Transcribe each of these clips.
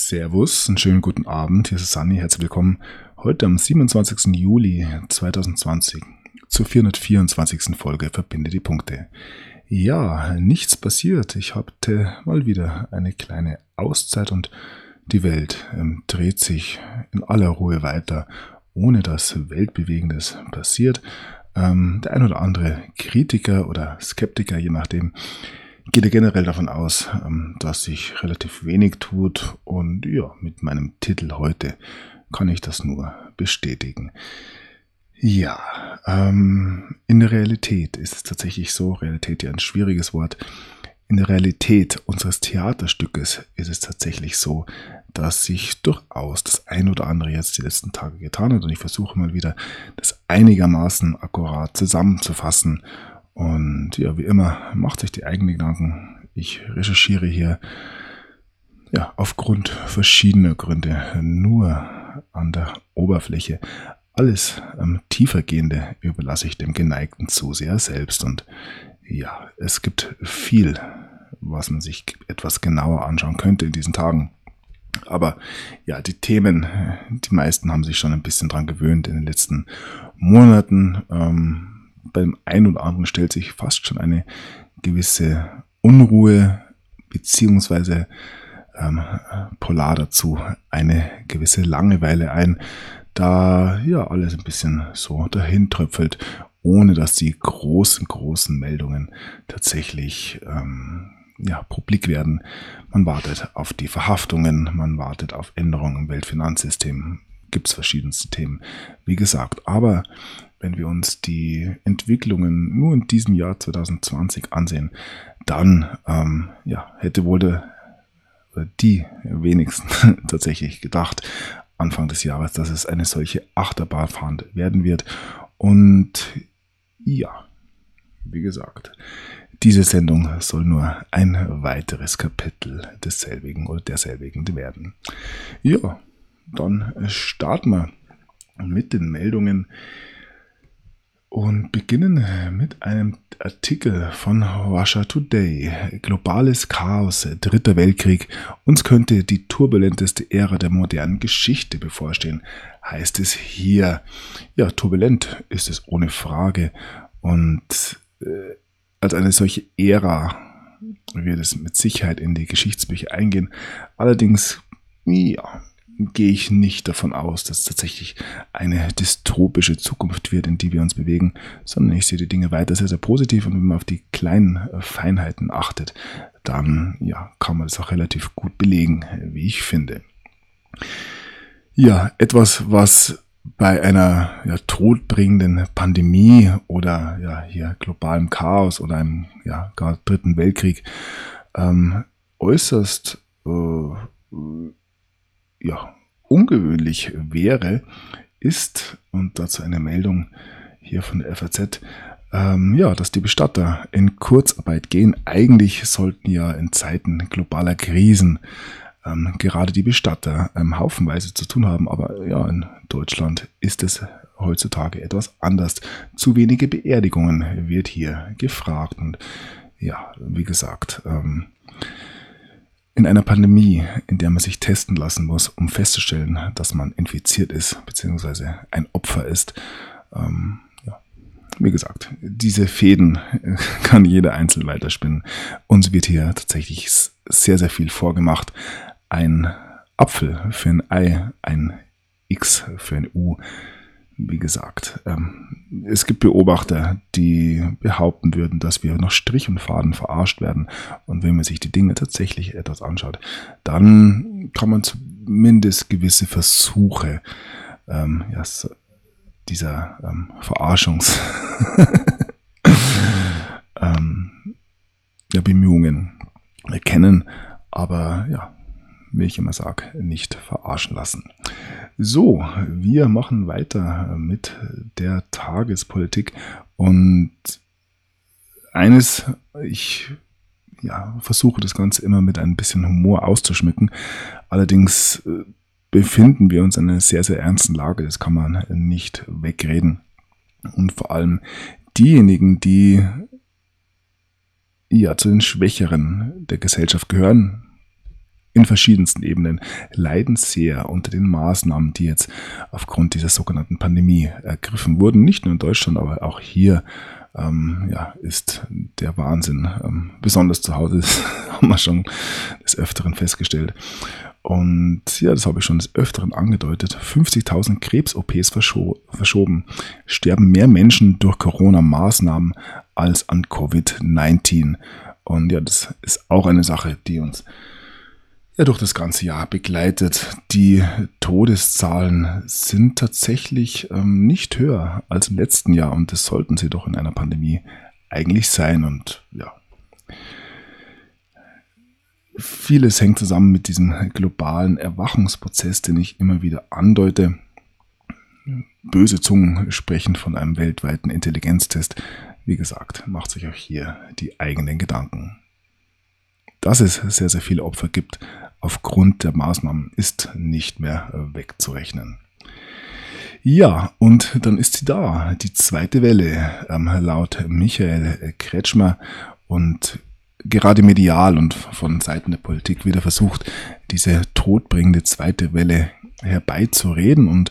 Servus, einen schönen guten Abend. Hier ist Sunny. Herzlich willkommen heute am 27. Juli 2020 zur 424. Folge Verbinde die Punkte. Ja, nichts passiert. Ich hatte mal wieder eine kleine Auszeit und die Welt dreht sich in aller Ruhe weiter, ohne dass Weltbewegendes passiert. Der ein oder andere Kritiker oder Skeptiker, je nachdem, geht ja generell davon aus, dass sich relativ wenig tut, und ja, mit meinem Titel heute kann ich das nur bestätigen. Ja, in der Realität ist es tatsächlich so, Realität ja ein schwieriges Wort, in der Realität unseres Theaterstückes ist es tatsächlich so, dass sich durchaus das ein oder andere jetzt die letzten Tage getan hat, und ich versuche mal wieder, das einigermaßen akkurat zusammenzufassen. Und ja, wie immer, macht euch die eigenen Gedanken. Ich recherchiere hier ja aufgrund verschiedener Gründe nur an der Oberfläche. Alles tiefergehende überlasse ich dem geneigten Zuseher selbst. Und ja, es gibt viel, was man sich etwas genauer anschauen könnte in diesen Tagen. Aber ja, die Themen, die meisten haben sich schon ein bisschen dran gewöhnt in den letzten Monaten. Beim einen oder anderen stellt sich fast schon eine gewisse Unruhe beziehungsweise polar dazu eine gewisse Langeweile ein, da ja alles ein bisschen so dahin tröpfelt, ohne dass die großen Meldungen tatsächlich publik werden. Man wartet auf die Verhaftungen, man wartet auf Änderungen im Weltfinanzsystem, gibt es verschiedenste Themen, wie gesagt. Aber wenn wir uns die Entwicklungen nur in diesem Jahr 2020 ansehen, dann hätte wohl die wenigsten tatsächlich gedacht, Anfang des Jahres, dass es eine solche Achterbahnfahrt werden wird. Und ja, wie gesagt, diese Sendung soll nur ein weiteres Kapitel desselbigen oder derselbigen werden. Ja, dann starten wir mit den Meldungen und beginnen mit einem Artikel von Russia Today. Globales Chaos, Dritter Weltkrieg. Uns könnte die turbulenteste Ära der modernen Geschichte bevorstehen, heißt es hier. Ja, turbulent ist es ohne Frage. Und als eine solche Ära wird es mit Sicherheit in die Geschichtsbücher eingehen. Allerdings, ja, gehe ich nicht davon aus, dass es tatsächlich eine dystopische Zukunft wird, in die wir uns bewegen, sondern ich sehe die Dinge weiter sehr, sehr positiv, und wenn man auf die kleinen Feinheiten achtet, dann kann man das auch relativ gut belegen, wie ich finde. Ja, etwas, was bei einer todbringenden Pandemie oder hier globalem Chaos oder einem gar Dritten Weltkrieg äußerst ungewöhnlich wäre, ist, und dazu eine Meldung hier von der FAZ, dass die Bestatter in Kurzarbeit gehen. Eigentlich sollten ja in Zeiten globaler Krisen gerade die Bestatter haufenweise zu tun haben, aber in Deutschland ist es heutzutage etwas anders. Zu wenige Beerdigungen wird hier gefragt, und wie gesagt, in einer Pandemie, in der man sich testen lassen muss, um festzustellen, dass man infiziert ist, beziehungsweise ein Opfer ist. Wie gesagt, diese Fäden kann jeder einzeln weiterspinnen. Uns wird hier tatsächlich sehr, sehr viel vorgemacht. Ein Apfel für ein Ei, ein X für ein U. Wie gesagt, es gibt Beobachter, die behaupten würden, dass wir nach Strich und Faden verarscht werden. Und wenn man sich die Dinge tatsächlich etwas anschaut, dann kann man zumindest gewisse Versuche dieser Bemühungen erkennen. Aber wie ich immer sage, nicht verarschen lassen. So, wir machen weiter mit der Tagespolitik, und eines, ich versuche das Ganze immer mit ein bisschen Humor auszuschmücken, allerdings befinden wir uns in einer sehr, sehr ernsten Lage, das kann man nicht wegreden, und vor allem diejenigen, die zu den Schwächeren der Gesellschaft gehören, in verschiedensten Ebenen leiden sehr unter den Maßnahmen, die jetzt aufgrund dieser sogenannten Pandemie ergriffen wurden. Nicht nur in Deutschland, aber auch hier ist der Wahnsinn. Besonders zu Hause, das haben wir schon des Öfteren festgestellt. Und ja, das habe ich schon des Öfteren angedeutet. 50.000 Krebs-OPs verschoben. Sterben mehr Menschen durch Corona-Maßnahmen als an Covid-19. Und ja, das ist auch eine Sache, die uns durch das ganze Jahr begleitet. Die Todeszahlen sind tatsächlich nicht höher als im letzten Jahr. Und das sollten sie doch in einer Pandemie eigentlich sein. Und ja, vieles hängt zusammen mit diesem globalen Erwachungsprozess, den ich immer wieder andeute. Böse Zungen sprechen von einem weltweiten Intelligenztest. Wie gesagt, macht sich auch hier die eigenen Gedanken. Dass es sehr, sehr viele Opfer gibt aufgrund der Maßnahmen, ist nicht mehr wegzurechnen. Ja, und dann ist sie da, die zweite Welle, laut Michael Kretschmer, und gerade medial und von Seiten der Politik wieder versucht, diese todbringende zweite Welle herbeizureden. Und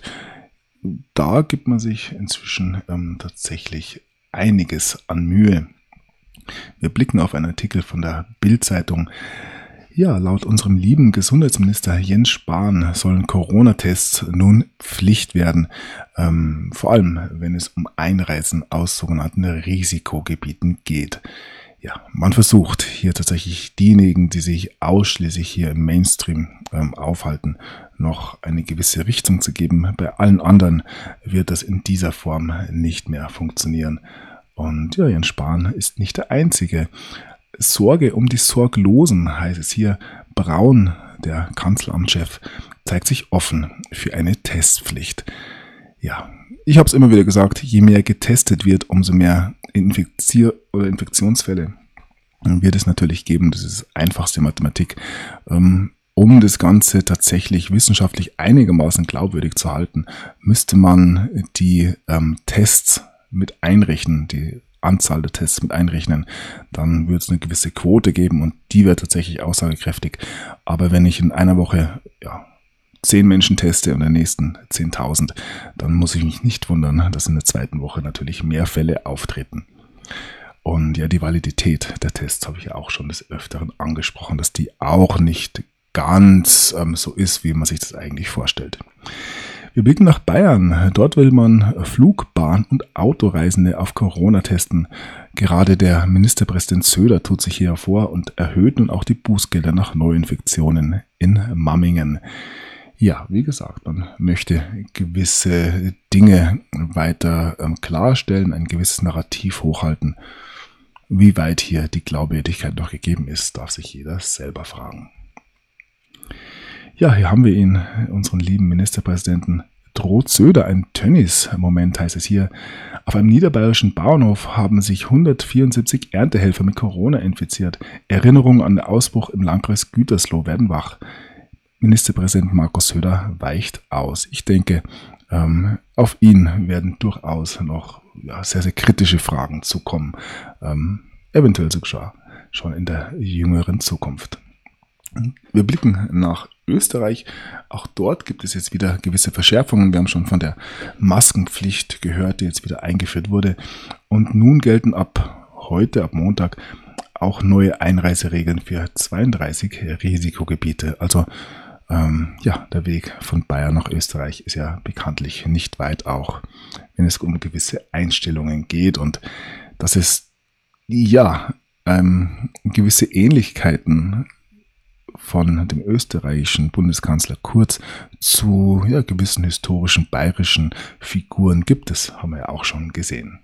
da gibt man sich inzwischen tatsächlich einiges an Mühe. Wir blicken auf einen Artikel von der Bild-Zeitung. Ja, laut unserem lieben Gesundheitsminister Jens Spahn sollen Corona-Tests nun Pflicht werden, vor allem wenn es um Einreisen aus sogenannten Risikogebieten geht. Ja, man versucht hier tatsächlich diejenigen, die sich ausschließlich hier im Mainstream aufhalten, noch eine gewisse Richtung zu geben. Bei allen anderen wird das in dieser Form nicht mehr funktionieren. Und ja, Jens Spahn ist nicht der Einzige. Sorge um die Sorglosen, heißt es hier. Braun, der Kanzleramtschef, zeigt sich offen für eine Testpflicht. Ja, ich habe es immer wieder gesagt, je mehr getestet wird, umso mehr Infektionsfälle wird es natürlich geben. Das ist einfachste Mathematik. Um das Ganze tatsächlich wissenschaftlich einigermaßen glaubwürdig zu halten, müsste man die Tests mit einrechnen, die Anzahl der Tests mit einrechnen, dann wird es eine gewisse Quote geben und die wäre tatsächlich aussagekräftig. Aber wenn ich in einer Woche 10 Menschen teste und in der nächsten 10.000, dann muss ich mich nicht wundern, dass in der zweiten Woche natürlich mehr Fälle auftreten. Und ja, die Validität der Tests habe ich ja auch schon des Öfteren angesprochen, dass die auch nicht ganz so ist, wie man sich das eigentlich vorstellt. Wir blicken nach Bayern. Dort will man Flug-, Bahn- und Autoreisende auf Corona testen. Gerade der Ministerpräsident Söder tut sich hier hervor und erhöht nun auch die Bußgelder nach Neuinfektionen in Mammingen. Ja, wie gesagt, man möchte gewisse Dinge weiter klarstellen, ein gewisses Narrativ hochhalten. Wie weit hier die Glaubwürdigkeit noch gegeben ist, darf sich jeder selber fragen. Ja, hier haben wir ihn, unseren lieben Ministerpräsidenten. Droht Söder ein Tönnies-Moment, heißt es hier. Auf einem niederbayerischen Bauernhof haben sich 174 Erntehelfer mit Corona infiziert. Erinnerungen an den Ausbruch im Landkreis Gütersloh werden wach. Ministerpräsident Markus Söder weicht aus. Ich denke, auf ihn werden durchaus noch sehr, sehr kritische Fragen zukommen. Eventuell sogar schon in der jüngeren Zukunft. Wir blicken nach Österreich. Auch dort gibt es jetzt wieder gewisse Verschärfungen. Wir haben schon von der Maskenpflicht gehört, die jetzt wieder eingeführt wurde. Und nun gelten ab heute, ab Montag, auch neue Einreiseregeln für 32 Risikogebiete. Also der Weg von Bayern nach Österreich ist ja bekanntlich nicht weit, auch wenn es um gewisse Einstellungen geht. Und dass es gewisse Ähnlichkeiten von dem österreichischen Bundeskanzler Kurz zu gewissen historischen bayerischen Figuren gibt. Das haben wir ja auch schon gesehen.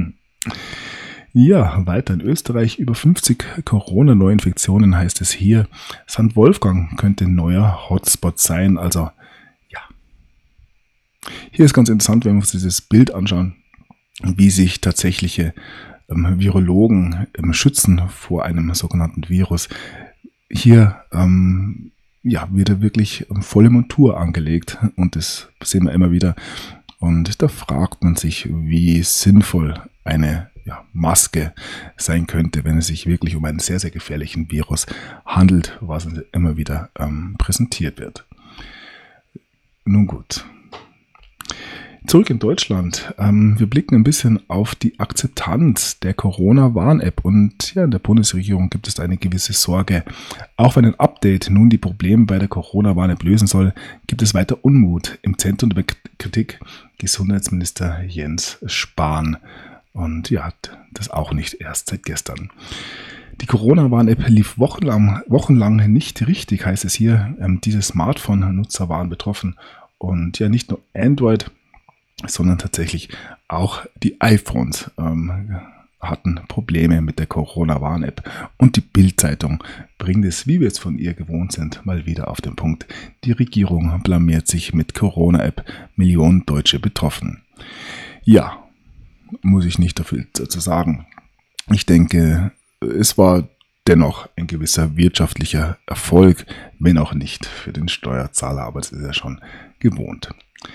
Ja, weiter in Österreich. Über 50 Corona-Neuinfektionen heißt es hier. St. Wolfgang könnte neuer Hotspot sein. Also ja. Hier ist ganz interessant, wenn wir uns dieses Bild anschauen, wie sich tatsächliche Virologen schützen vor einem sogenannten Virus. Hier wird er wirklich volle Montur angelegt und das sehen wir immer wieder. Und da fragt man sich, wie sinnvoll eine Maske sein könnte, wenn es sich wirklich um einen sehr, sehr gefährlichen Virus handelt, was immer wieder präsentiert wird. Nun gut. Zurück in Deutschland. Wir blicken ein bisschen auf die Akzeptanz der Corona-Warn-App und ja, in der Bundesregierung gibt es eine gewisse Sorge. Auch wenn ein Update nun die Probleme bei der Corona-Warn-App lösen soll, gibt es weiter Unmut. Im Zentrum der Kritik Gesundheitsminister Jens Spahn. Und ja, das auch nicht erst seit gestern. Die Corona-Warn-App lief wochenlang nicht richtig, heißt es hier. Diese Smartphone-Nutzer waren betroffen. Und ja, nicht nur Android, sondern tatsächlich auch die iPhones hatten Probleme mit der Corona-Warn-App. Und die Bild-Zeitung bringt es, wie wir es von ihr gewohnt sind, mal wieder auf den Punkt. Die Regierung blamiert sich mit Corona-App, Millionen Deutsche betroffen. Ja, muss ich nicht dafür dazu sagen. Ich denke, es war dennoch ein gewisser wirtschaftlicher Erfolg, wenn auch nicht für den Steuerzahler, aber das ist ja schon gewohnt.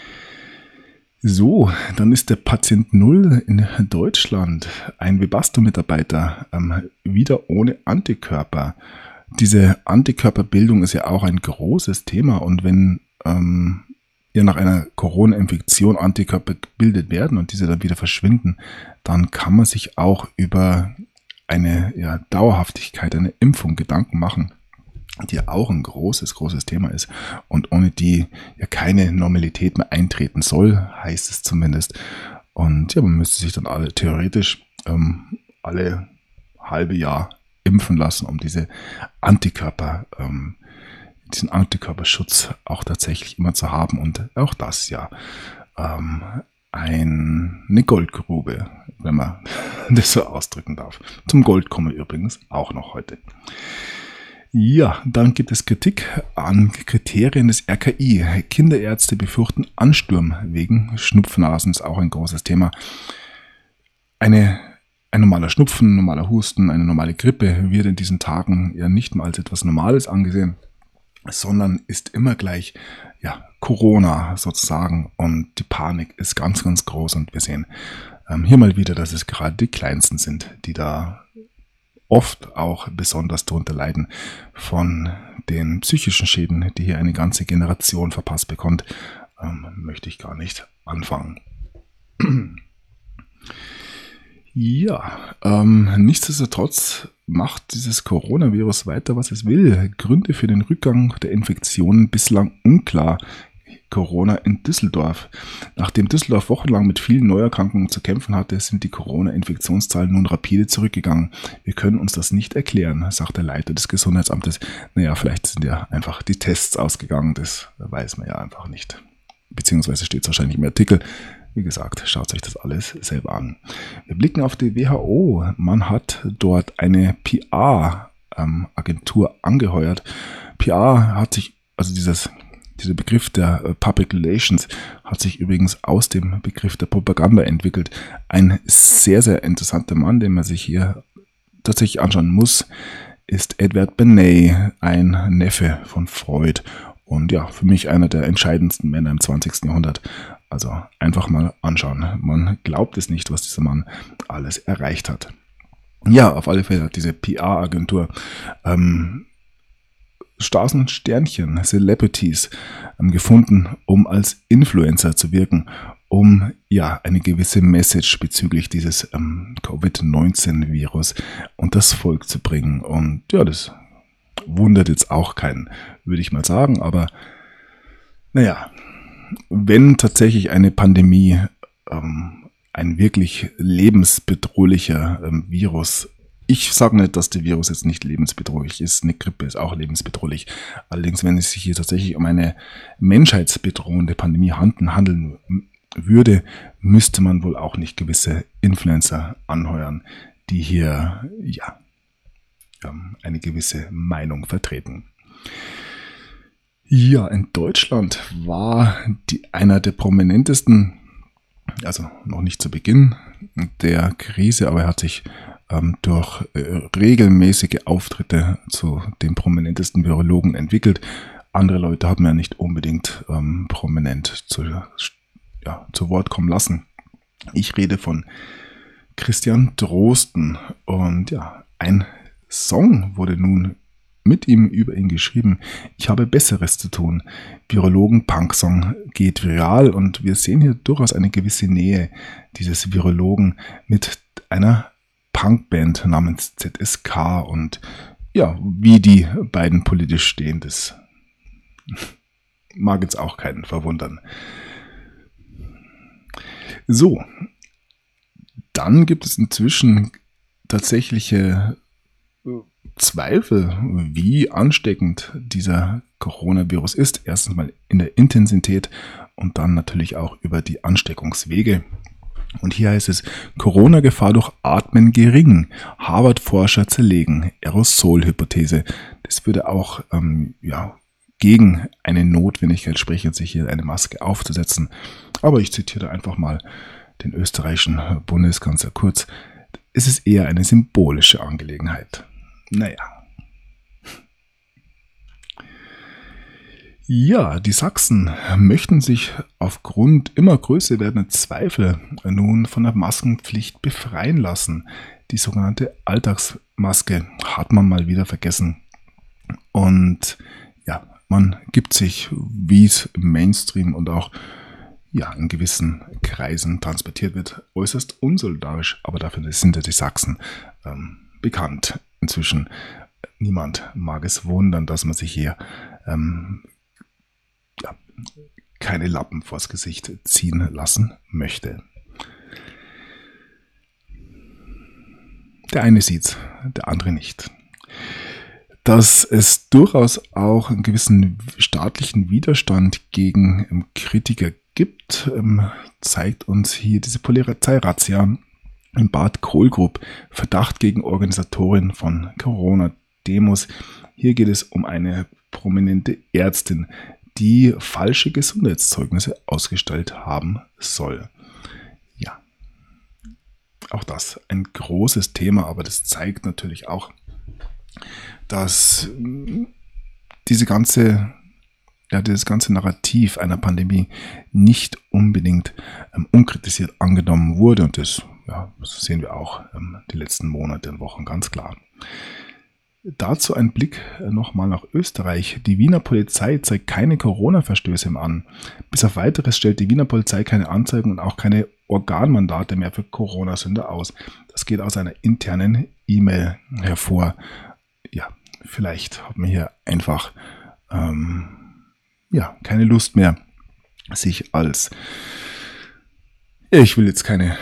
So, dann ist der Patient Null in Deutschland, ein Webasto-Mitarbeiter, wieder ohne Antikörper. Diese Antikörperbildung ist ja auch ein großes Thema und wenn nach einer Corona-Infektion Antikörper gebildet werden und diese dann wieder verschwinden, dann kann man sich auch über eine Dauerhaftigkeit einer Impfung Gedanken machen, die ja auch ein großes Thema ist und ohne die ja keine Normalität mehr eintreten soll, heißt es zumindest. Und ja, man müsste sich dann theoretisch alle halbe Jahr impfen lassen, um diesen Antikörperschutz auch tatsächlich immer zu haben. Und auch das ja eine Goldgrube, wenn man das so ausdrücken darf. Zum Gold kommen wir übrigens auch noch heute. Ja, dann gibt es Kritik an Kriterien des RKI. Kinderärzte befürchten Ansturm wegen Schnupfnasen, ist auch ein großes Thema. Ein normaler Schnupfen, normaler Husten, eine normale Grippe wird in diesen Tagen ja nicht mal als etwas Normales angesehen, sondern ist immer gleich Corona sozusagen und die Panik ist ganz, ganz groß und wir sehen hier mal wieder, dass es gerade die Kleinsten sind, die da oft auch besonders darunter leiden von den psychischen Schäden, die hier eine ganze Generation verpasst bekommt, möchte ich gar nicht anfangen. Ja, nichtsdestotrotz macht dieses Coronavirus weiter, was es will. Gründe für den Rückgang der Infektionen bislang unklar. Corona in Düsseldorf. Nachdem Düsseldorf wochenlang mit vielen Neuerkrankungen zu kämpfen hatte, sind die Corona-Infektionszahlen nun rapide zurückgegangen. Wir können uns das nicht erklären, sagt der Leiter des Gesundheitsamtes. Naja, vielleicht sind ja einfach die Tests ausgegangen, das weiß man ja einfach nicht. Beziehungsweise steht es wahrscheinlich im Artikel. Wie gesagt, schaut euch das alles selber an. Wir blicken auf die WHO. Man hat dort eine PR-Agentur angeheuert. PR hat sich, also dieser Begriff der Public Relations hat sich übrigens aus dem Begriff der Propaganda entwickelt. Ein sehr, sehr interessanter Mann, den man sich hier tatsächlich anschauen muss, ist Edward Bernays, ein Neffe von Freud. Und ja, für mich einer der entscheidendsten Männer im 20. Jahrhundert. Also einfach mal anschauen. Man glaubt es nicht, was dieser Mann alles erreicht hat. Ja, auf alle Fälle hat diese PR-Agentur Stars und Sternchen, Celebrities gefunden, um als Influencer zu wirken, um eine gewisse Message bezüglich dieses Covid-19-Virus und das Volk zu bringen. Und ja, das wundert jetzt auch keinen, würde ich mal sagen, aber naja, wenn tatsächlich eine Pandemie ein wirklich lebensbedrohlicher Virus, ich sage nicht, dass der Virus jetzt nicht lebensbedrohlich ist, eine Grippe ist auch lebensbedrohlich. Allerdings, wenn es sich hier tatsächlich um eine menschheitsbedrohende Pandemie handeln würde, müsste man wohl auch nicht gewisse Influencer anheuern, die hier eine gewisse Meinung vertreten. Ja, in Deutschland war einer der prominentesten, also noch nicht zu Beginn der Krise, aber er hat sich durch regelmäßige Auftritte zu den prominentesten Virologen entwickelt. Andere Leute haben ja nicht unbedingt prominent zu Wort kommen lassen. Ich rede von Christian Drosten. Und ja, ein Song wurde nun mit ihm über ihn geschrieben. Ich habe Besseres zu tun. Virologen-Punk-Song geht viral und wir sehen hier durchaus eine gewisse Nähe dieses Virologen mit einer Punkband namens ZSK und ja, wie die beiden politisch stehen, das mag jetzt auch keinen verwundern. So, dann gibt es inzwischen tatsächliche Zweifel, wie ansteckend dieser Coronavirus ist. Erstens mal in der Intensität und dann natürlich auch über die Ansteckungswege. Und hier heißt es, Corona-Gefahr durch Atmen gering. Harvard-Forscher zerlegen. Aerosol-Hypothese. Das würde auch gegen eine Notwendigkeit sprechen, sich hier eine Maske aufzusetzen. Aber ich zitiere einfach mal den österreichischen Bundeskanzler Kurz. Es ist eher eine symbolische Angelegenheit. Naja. Ja, die Sachsen möchten sich aufgrund immer größer werdender Zweifel nun von der Maskenpflicht befreien lassen. Die sogenannte Alltagsmaske hat man mal wieder vergessen. Und ja, man gibt sich, wie es im Mainstream und auch in gewissen Kreisen transportiert wird, äußerst unsolidarisch. Aber dafür sind ja die Sachsen bekannt. Inzwischen niemand mag es wundern, dass man sich hier keine Lappen vors Gesicht ziehen lassen möchte. Der eine sieht's, der andere nicht. Dass es durchaus auch einen gewissen staatlichen Widerstand gegen Kritiker gibt, zeigt uns hier diese Polizei-Razzia in Bad Kohlgrub. Verdacht gegen Organisatorin von Corona-Demos. Hier geht es um eine prominente Ärztin, die falsche Gesundheitszeugnisse ausgestellt haben soll. Ja, auch das ein großes Thema, aber das zeigt natürlich auch, dass dieses ganze Narrativ einer Pandemie nicht unbedingt unkritisiert angenommen wurde. Und das sehen wir auch die letzten Monate und Wochen ganz klar. Dazu ein Blick nochmal nach Österreich. Die Wiener Polizei zeigt keine Corona-Verstöße mehr an. Bis auf Weiteres stellt die Wiener Polizei keine Anzeigen und auch keine Organmandate mehr für Corona-Sünder aus. Das geht aus einer internen E-Mail hervor. Ja, vielleicht hat man hier einfach keine Lust mehr, sich als, ich will jetzt keine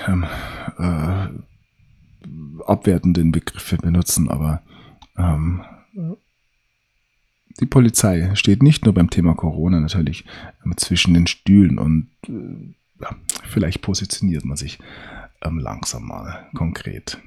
abwertenden Begriffe benutzen, aber die Polizei steht nicht nur beim Thema Corona natürlich zwischen den Stühlen und vielleicht positioniert man sich langsam mal konkret.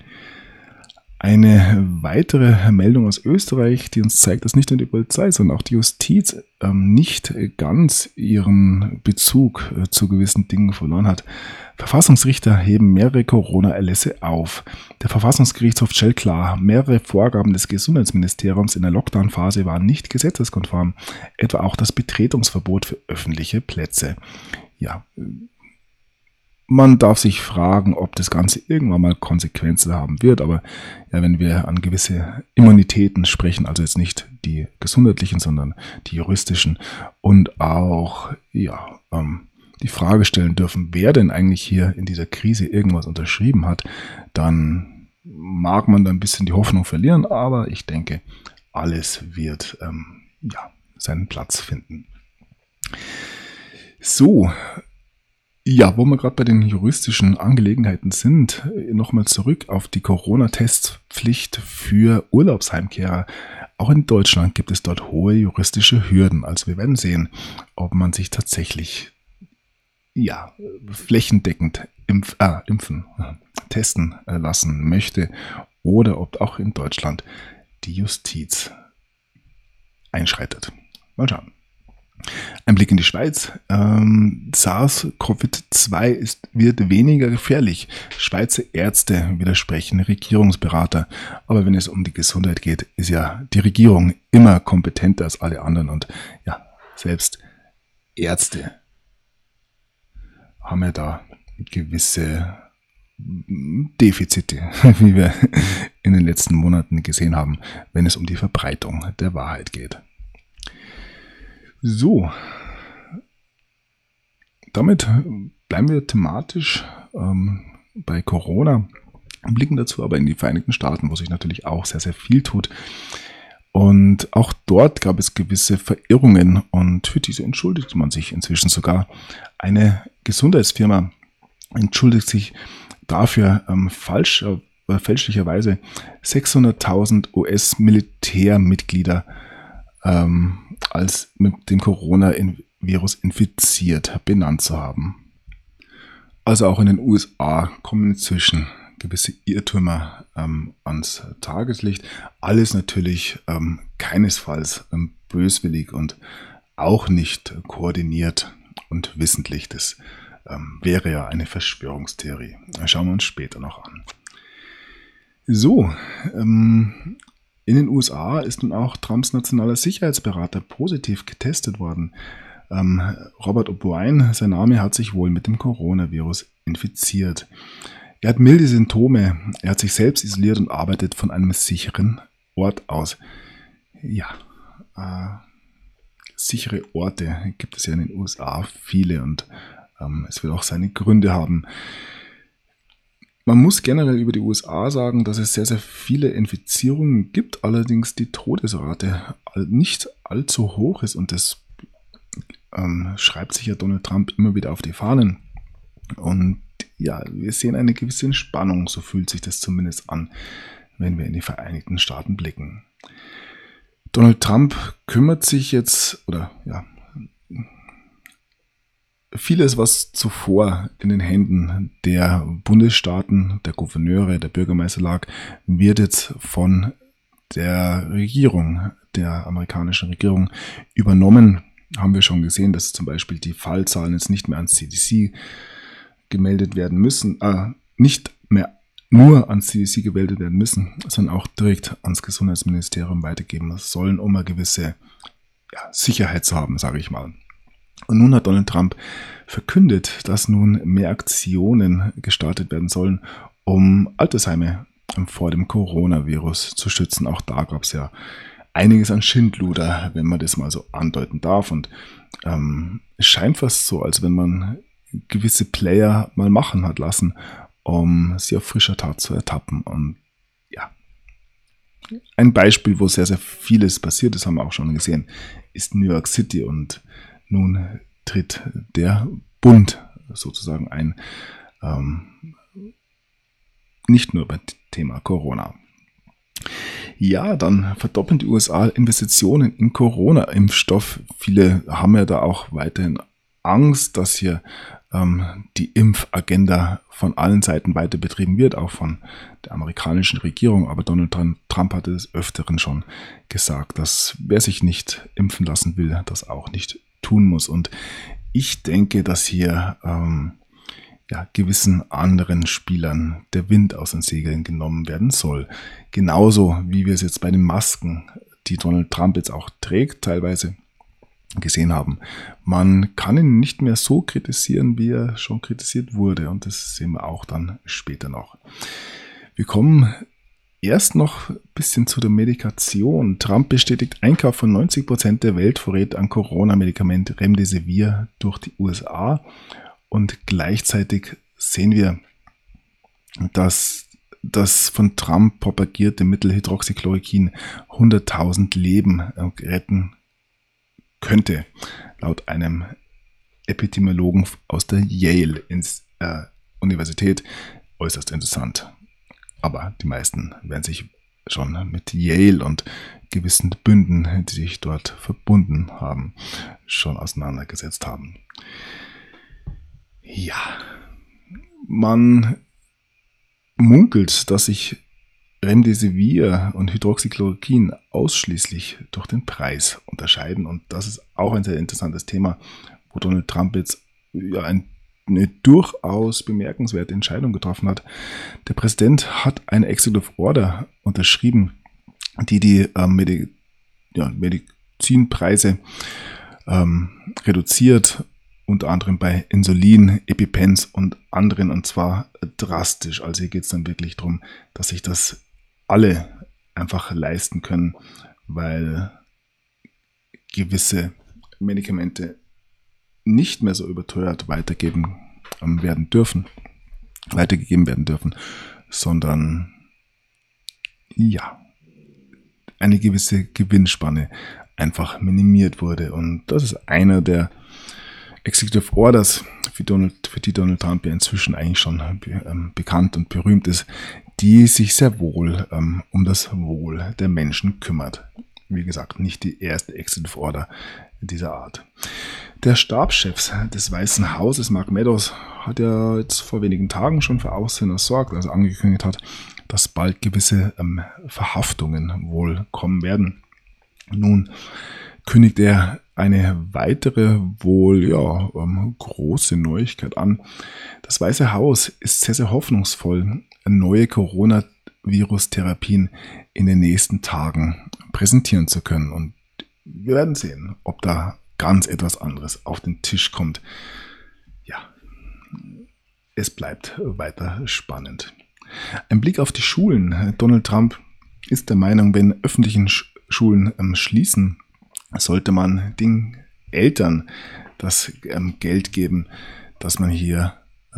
Eine weitere Meldung aus Österreich, die uns zeigt, dass nicht nur die Polizei, sondern auch die Justiz nicht ganz ihren Bezug zu gewissen Dingen verloren hat. Verfassungsrichter heben mehrere Corona-Erlässe auf. Der Verfassungsgerichtshof stellt klar, mehrere Vorgaben des Gesundheitsministeriums in der Lockdown-Phase waren nicht gesetzeskonform, etwa auch das Betretungsverbot für öffentliche Plätze. Ja, man darf sich fragen, ob das Ganze irgendwann mal Konsequenzen haben wird, aber wenn wir an gewisse Immunitäten sprechen, also jetzt nicht die gesundheitlichen, sondern die juristischen und auch die Frage stellen dürfen, wer denn eigentlich hier in dieser Krise irgendwas unterschrieben hat, dann mag man da ein bisschen die Hoffnung verlieren, aber ich denke, alles wird seinen Platz finden. So, wo wir gerade bei den juristischen Angelegenheiten sind, nochmal zurück auf die Corona-Testpflicht für Urlaubsheimkehrer. Auch in Deutschland gibt es dort hohe juristische Hürden. Also wir werden sehen, ob man sich tatsächlich flächendeckend testen lassen möchte oder ob auch in Deutschland die Justiz einschreitet. Mal schauen. Ein Blick in die Schweiz. SARS-CoV-2 wird weniger gefährlich. Schweizer Ärzte widersprechen Regierungsberater. Aber wenn es um die Gesundheit geht, ist ja die Regierung immer kompetenter als alle anderen. Und selbst Ärzte haben ja da gewisse Defizite, wie wir in den letzten Monaten gesehen haben, wenn es um die Verbreitung der Wahrheit geht. So, damit bleiben wir thematisch bei Corona, blicken dazu aber in die Vereinigten Staaten, wo sich natürlich auch sehr, sehr viel tut. Und auch dort gab es gewisse Verirrungen und für diese entschuldigt man sich inzwischen sogar. Eine Gesundheitsfirma entschuldigt sich dafür, fälschlicherweise 600.000 US-Militärmitglieder als mit dem Coronavirus infiziert benannt zu haben. Also auch in den USA kommen inzwischen gewisse Irrtümer ans Tageslicht. Alles natürlich keinesfalls böswillig und auch nicht koordiniert und wissentlich. Das wäre ja eine Verschwörungstheorie. Das schauen wir uns später noch an. So, in den USA ist nun auch Trumps nationaler Sicherheitsberater positiv getestet worden. Robert O'Brien, sein Name, hat sich wohl mit dem Coronavirus infiziert. Er hat milde Symptome, er hat sich selbst isoliert und arbeitet von einem sicheren Ort aus. Ja, sichere Orte gibt es ja in den USA viele und es wird auch seine Gründe haben. Man muss generell über die USA sagen, dass es sehr, sehr viele Infizierungen gibt, allerdings die Todesrate nicht allzu hoch ist und das schreibt sich ja Donald Trump immer wieder auf die Fahnen. Und ja, wir sehen eine gewisse Entspannung, so fühlt sich das zumindest an, wenn wir in die Vereinigten Staaten blicken. Donald Trump kümmert sich jetzt, vieles, was zuvor in den Händen der Bundesstaaten, der Gouverneure, der Bürgermeister lag, wird jetzt von der Regierung, der amerikanischen Regierung übernommen. Haben wir schon gesehen, dass zum Beispiel die Fallzahlen jetzt nicht mehr ans CDC gemeldet werden müssen, nicht mehr nur ans CDC gemeldet werden müssen, sondern auch direkt ans Gesundheitsministerium weitergeben sollen, um eine gewisse Sicherheit zu haben, sage ich mal. Und nun hat Donald Trump verkündet, dass nun mehr Aktionen gestartet werden sollen, um Altersheime vor dem Coronavirus zu schützen. Auch da gab es ja einiges an Schindluder, wenn man das mal so andeuten darf. Und es scheint fast so, als wenn man gewisse Player mal machen hat lassen, um sie auf frischer Tat zu ertappen. Und ja, ein Beispiel, wo sehr, sehr vieles passiert ist, haben wir auch schon gesehen, ist New York City. Und nun tritt der Bund sozusagen ein, nicht nur beim Thema Corona. Ja, dann verdoppeln die USA Investitionen in Corona-Impfstoff. Viele haben ja da auch weiterhin Angst, dass hier die Impfagenda von allen Seiten weiter betrieben wird, auch von der amerikanischen Regierung. Aber Donald Trump hatte des Öfteren schon gesagt, dass wer sich nicht impfen lassen will, das auch nicht tun muss. Und ich denke, dass hier gewissen anderen Spielern der Wind aus den Segeln genommen werden soll. Genauso wie wir es jetzt bei den Masken, die Donald Trump jetzt auch trägt, teilweise gesehen haben. Man kann ihn nicht mehr so kritisieren, wie er schon kritisiert wurde. Und das sehen wir auch dann später noch. Wir kommen erst noch ein bisschen zu der Medikation. Trump bestätigt Einkauf von 90% der Weltvorräte an Corona-Medikament Remdesivir durch die USA. Und gleichzeitig sehen wir, dass das von Trump propagierte Mittel Hydroxychloroquin 100.000 Leben retten könnte, laut einem Epidemiologen aus der Yale Universität. Äußerst interessant. Aber die meisten werden sich schon mit Yale und gewissen Bünden, die sich dort verbunden haben, schon auseinandergesetzt haben. Ja, man munkelt, dass sich Remdesivir und Hydroxychloroquin ausschließlich durch den Preis unterscheiden. Und das ist auch ein sehr interessantes Thema, wo Donald Trump jetzt eine durchaus bemerkenswerte Entscheidung getroffen hat. Der Präsident hat eine Executive Order unterschrieben, die Medizinpreise reduziert unter anderem bei Insulin, EpiPens und anderen, und zwar drastisch. Also hier geht es dann wirklich darum, dass sich das alle einfach leisten können, weil gewisse Medikamente nicht mehr so überteuert weitergegeben werden dürfen, sondern ja, eine gewisse Gewinnspanne einfach minimiert wurde. Und das ist einer der Executive Orders, für die Donald Trump ja inzwischen eigentlich schon bekannt und berühmt ist, die sich sehr wohl um das Wohl der Menschen kümmert. Wie gesagt, nicht die erste Executive Order dieser Art. Der Stabschef des Weißen Hauses, Mark Meadows, hat ja jetzt vor wenigen Tagen schon für Aufsehen gesorgt, also angekündigt hat, dass bald gewisse Verhaftungen wohl kommen werden. Nun kündigt er eine weitere, wohl große Neuigkeit an. Das Weiße Haus ist sehr, sehr hoffnungsvoll, neue Coronavirus-Therapien in den nächsten Tagen präsentieren zu können. Und wir werden sehen, ob da ganz etwas anderes auf den Tisch kommt. Ja, es bleibt weiter spannend. Ein Blick auf die Schulen. Donald Trump ist der Meinung, wenn öffentliche Schulen schließen, sollte man den Eltern das Geld geben, dass man hier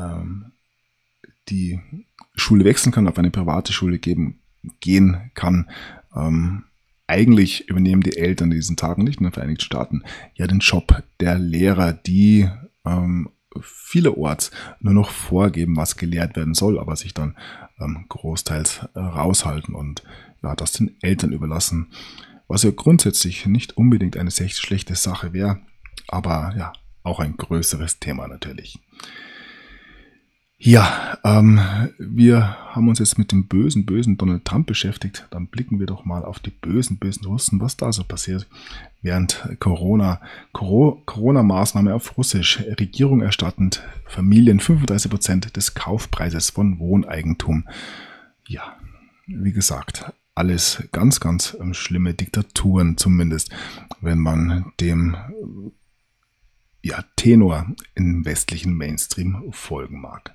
die Schule wechseln kann, auf eine private Schule gehen kann. Eigentlich übernehmen die Eltern in diesen Tagen, nicht in den Vereinigten Staaten, ja den Job der Lehrer, die vielerorts nur noch vorgeben, was gelehrt werden soll, aber sich dann großteils raushalten und ja, das den Eltern überlassen, was ja grundsätzlich nicht unbedingt eine sehr schlechte Sache wäre, aber ja, auch ein größeres Thema natürlich. Ja, wir haben uns jetzt mit dem bösen Donald Trump beschäftigt. Dann blicken wir doch mal auf die bösen Russen, was da so passiert während Corona-Maßnahme auf Russisch. Regierung erstattend Familien 35% des Kaufpreises von Wohneigentum. Ja, wie gesagt, alles ganz, ganz schlimme Diktaturen, zumindest wenn man dem Tenor im westlichen Mainstream folgen mag.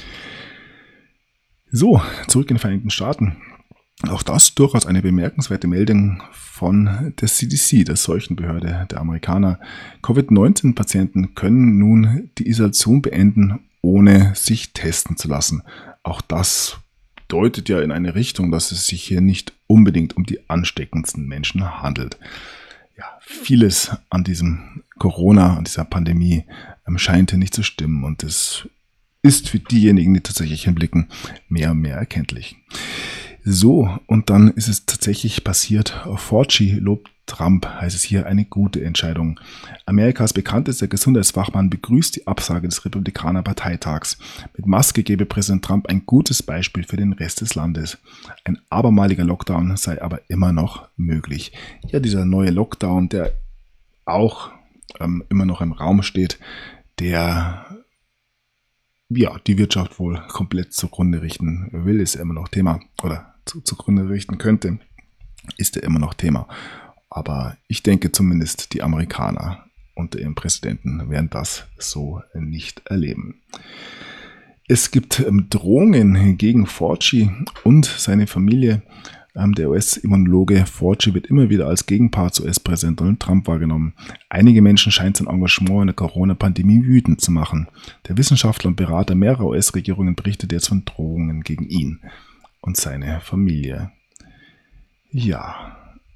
So, zurück in die Vereinigten Staaten. Auch das durchaus eine bemerkenswerte Meldung von der CDC, der Seuchenbehörde der Amerikaner. Covid-19-Patienten können nun die Isolation beenden, ohne sich testen zu lassen. Auch das deutet ja in eine Richtung, dass es sich hier nicht unbedingt um die ansteckendsten Menschen handelt. Ja, vieles an diesem Corona, an dieser Pandemie scheint hier nicht zu stimmen, und es ist für diejenigen, die tatsächlich hinblicken, mehr und mehr erkenntlich. So, und dann ist es tatsächlich passiert. Fauci lobt Trump, heißt es hier, eine gute Entscheidung. Amerikas bekanntester Gesundheitsfachmann begrüßt die Absage des Republikaner-Parteitags. Mit Maske gebe Präsident Trump ein gutes Beispiel für den Rest des Landes. Ein abermaliger Lockdown sei aber immer noch möglich. Ja, dieser neue Lockdown, der auch immer noch im Raum steht, der die Wirtschaft wohl komplett zugrunde richten will, ist immer noch Thema, oder zugrunde richten könnte, ist ja immer noch Thema. Aber ich denke zumindest, die Amerikaner unter ihrem Präsidenten werden das so nicht erleben. Es gibt Drohungen gegen Fauci und seine Familie. Der US-Immunologe Fauci wird immer wieder als Gegenpart zu US-Präsident Donald Trump wahrgenommen. Einige Menschen scheint sein Engagement in der Corona-Pandemie wütend zu machen. Der Wissenschaftler und Berater mehrerer US-Regierungen berichtet jetzt von Drohungen gegen ihn und seine Familie. Ja.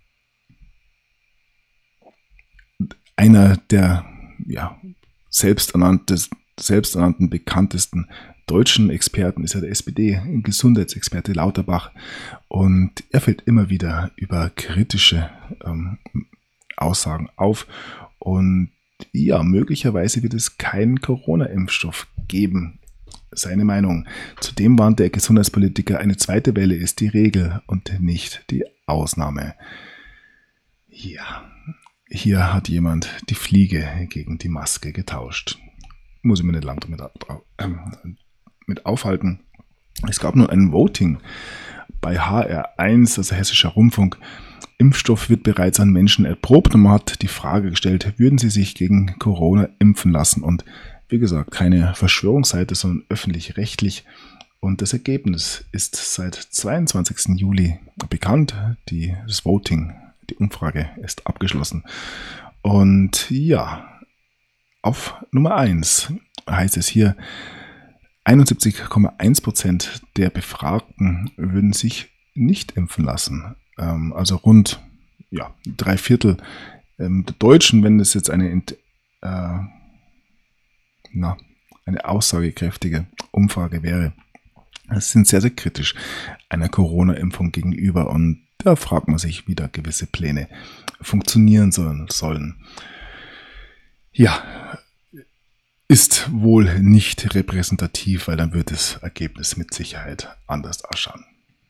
Einer der selbsternannten bekanntesten deutschen Experten ist ja der SPD-Gesundheitsexperte Lauterbach, und er fällt immer wieder über kritische Aussagen auf, und ja, möglicherweise wird es keinen Corona-Impfstoff geben. Seine Meinung. Zudem warnt der Gesundheitspolitiker, eine zweite Welle ist die Regel und nicht die Ausnahme. Ja, hier hat jemand die Fliege gegen die Maske getauscht. Muss ich mir nicht lange mit aufhalten. Es gab nur ein Voting bei HR1, also Hessischer Rundfunk. Impfstoff wird bereits an Menschen erprobt und man hat die Frage gestellt, würden sie sich gegen Corona impfen lassen? Und wie gesagt, keine Verschwörungsseite, sondern öffentlich-rechtlich. Und das Ergebnis ist seit 22. Juli bekannt. Das Voting, die Umfrage ist abgeschlossen. Und ja, auf Nummer 1 heißt es hier, 71,1% der Befragten würden sich nicht impfen lassen. Also rund 3/4 der Deutschen, wenn das jetzt eine aussagekräftige Umfrage wäre, sind sehr, sehr kritisch einer Corona-Impfung gegenüber. Und da fragt man sich, wie da gewisse Pläne funktionieren sollen. Ja, ist wohl nicht repräsentativ, weil dann wird das Ergebnis mit Sicherheit anders ausschauen.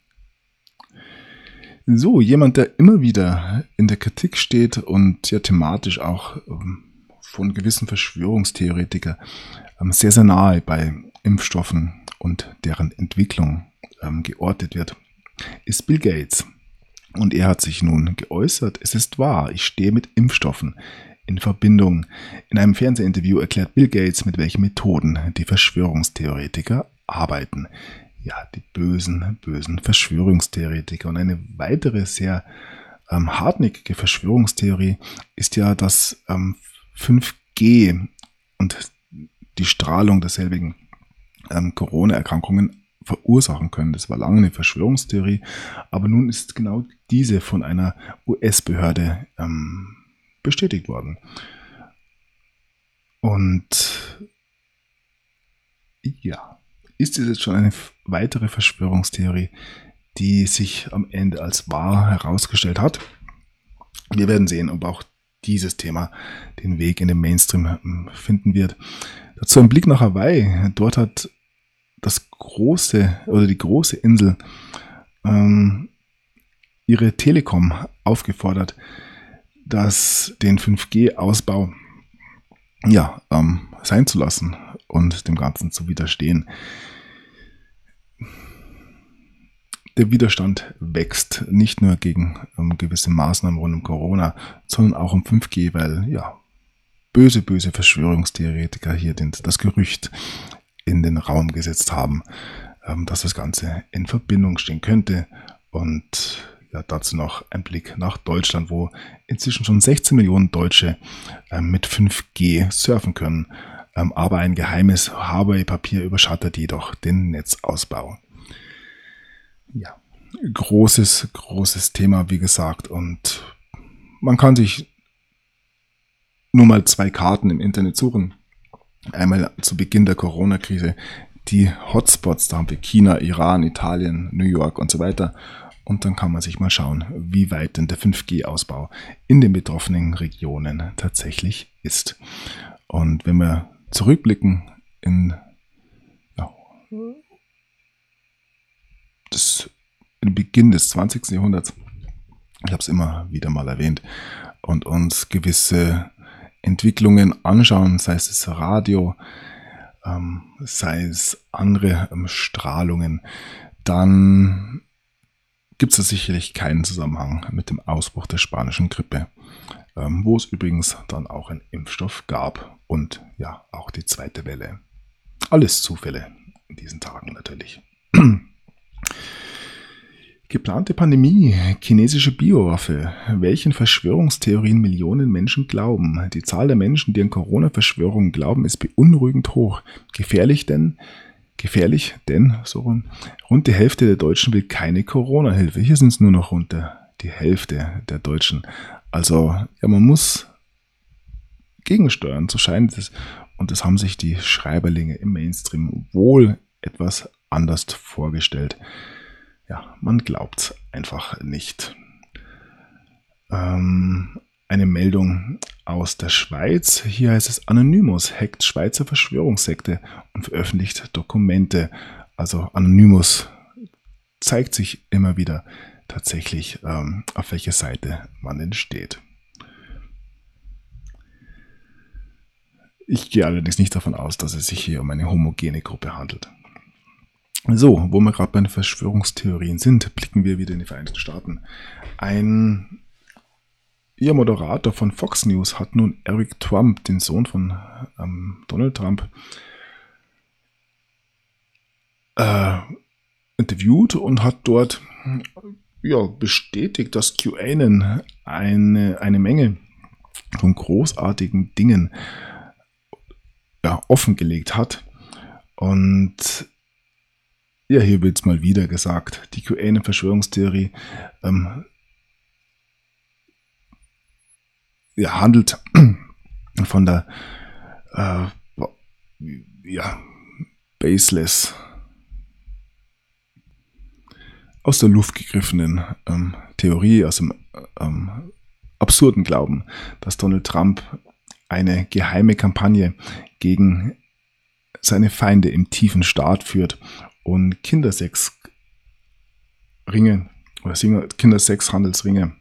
So, jemand, der immer wieder in der Kritik steht und ja thematisch auch von gewissen Verschwörungstheoretikern sehr, sehr nahe bei Impfstoffen und deren Entwicklung geortet wird, ist Bill Gates. Und er hat sich nun geäußert, es ist wahr, ich stehe mit Impfstoffen in Verbindung. In einem Fernsehinterview erklärt Bill Gates, mit welchen Methoden die Verschwörungstheoretiker arbeiten. Ja, die bösen Verschwörungstheoretiker. Und eine weitere sehr hartnäckige Verschwörungstheorie ist ja, dass 5G und die Strahlung derselbigen Corona-Erkrankungen verursachen können. Das war lange eine Verschwörungstheorie, aber nun ist genau diese von einer US-Behörde bestätigt worden. Und ja, ist es jetzt schon eine weitere Verschwörungstheorie, die sich am Ende als wahr herausgestellt hat? Wir werden sehen, ob auch dieses Thema den Weg in den Mainstream finden wird. Dazu ein Blick nach Hawaii. Dort hat die große Insel ihre Telekom aufgefordert, den 5G-Ausbau sein zu lassen und dem Ganzen zu widerstehen. Der Widerstand wächst nicht nur gegen gewisse Maßnahmen rund um Corona, sondern auch um 5G, weil böse Verschwörungstheoretiker hier das Gerücht in den Raum gesetzt haben, dass das Ganze in Verbindung stehen könnte. Und dazu noch ein Blick nach Deutschland, wo inzwischen schon 16 Millionen Deutsche mit 5G surfen können. Aber ein geheimes Huawei-Papier überschattet jedoch den Netzausbau. Ja, großes Thema, wie gesagt. Und man kann sich nur mal 2 Karten im Internet suchen. Einmal zu Beginn der Corona-Krise die Hotspots, da haben wir China, Iran, Italien, New York und so weiter. Und dann kann man sich mal schauen, wie weit denn der 5G-Ausbau in den betroffenen Regionen tatsächlich ist. Und wenn wir zurückblicken in den Beginn des 20. Jahrhunderts, ich habe es immer wieder mal erwähnt, und uns gewisse Entwicklungen anschauen, sei es das Radio, sei es andere Strahlungen, dann gibt es da sicherlich keinen Zusammenhang mit dem Ausbruch der spanischen Grippe, wo es übrigens dann auch einen Impfstoff gab und auch die zweite Welle. Alles Zufälle in diesen Tagen natürlich. Geplante Pandemie, chinesische Biowaffe, welchen Verschwörungstheorien Millionen Menschen glauben. Die Zahl der Menschen, die an Corona-Verschwörungen glauben, ist beunruhigend hoch. Gefährlich, denn rund die Hälfte der Deutschen will keine Corona-Hilfe. Hier sind es nur noch rund die Hälfte der Deutschen. Also man muss gegensteuern, so scheint es. Und das haben sich die Schreiberlinge im Mainstream wohl etwas anders vorgestellt. Ja, man glaubt einfach nicht. Eine Meldung aus der Schweiz. Hier heißt es, Anonymous hackt Schweizer Verschwörungssekte und veröffentlicht Dokumente. Also Anonymous zeigt sich immer wieder tatsächlich, auf welcher Seite man denn steht. Ich gehe allerdings nicht davon aus, dass es sich hier um eine homogene Gruppe handelt. So, wo wir gerade bei den Verschwörungstheorien sind, blicken wir wieder in die Vereinigten Staaten. Ihr Moderator von Fox News hat nun Eric Trump, den Sohn von Donald Trump, interviewt und hat dort bestätigt, dass QAnon eine Menge von großartigen Dingen offengelegt hat. Und hier wird es mal wieder gesagt, die QAnon-Verschwörungstheorie handelt von der baseless, aus der Luft gegriffenen Theorie, aus dem absurden Glauben, dass Donald Trump eine geheime Kampagne gegen seine Feinde im tiefen Staat führt und Kindersexhandelsringe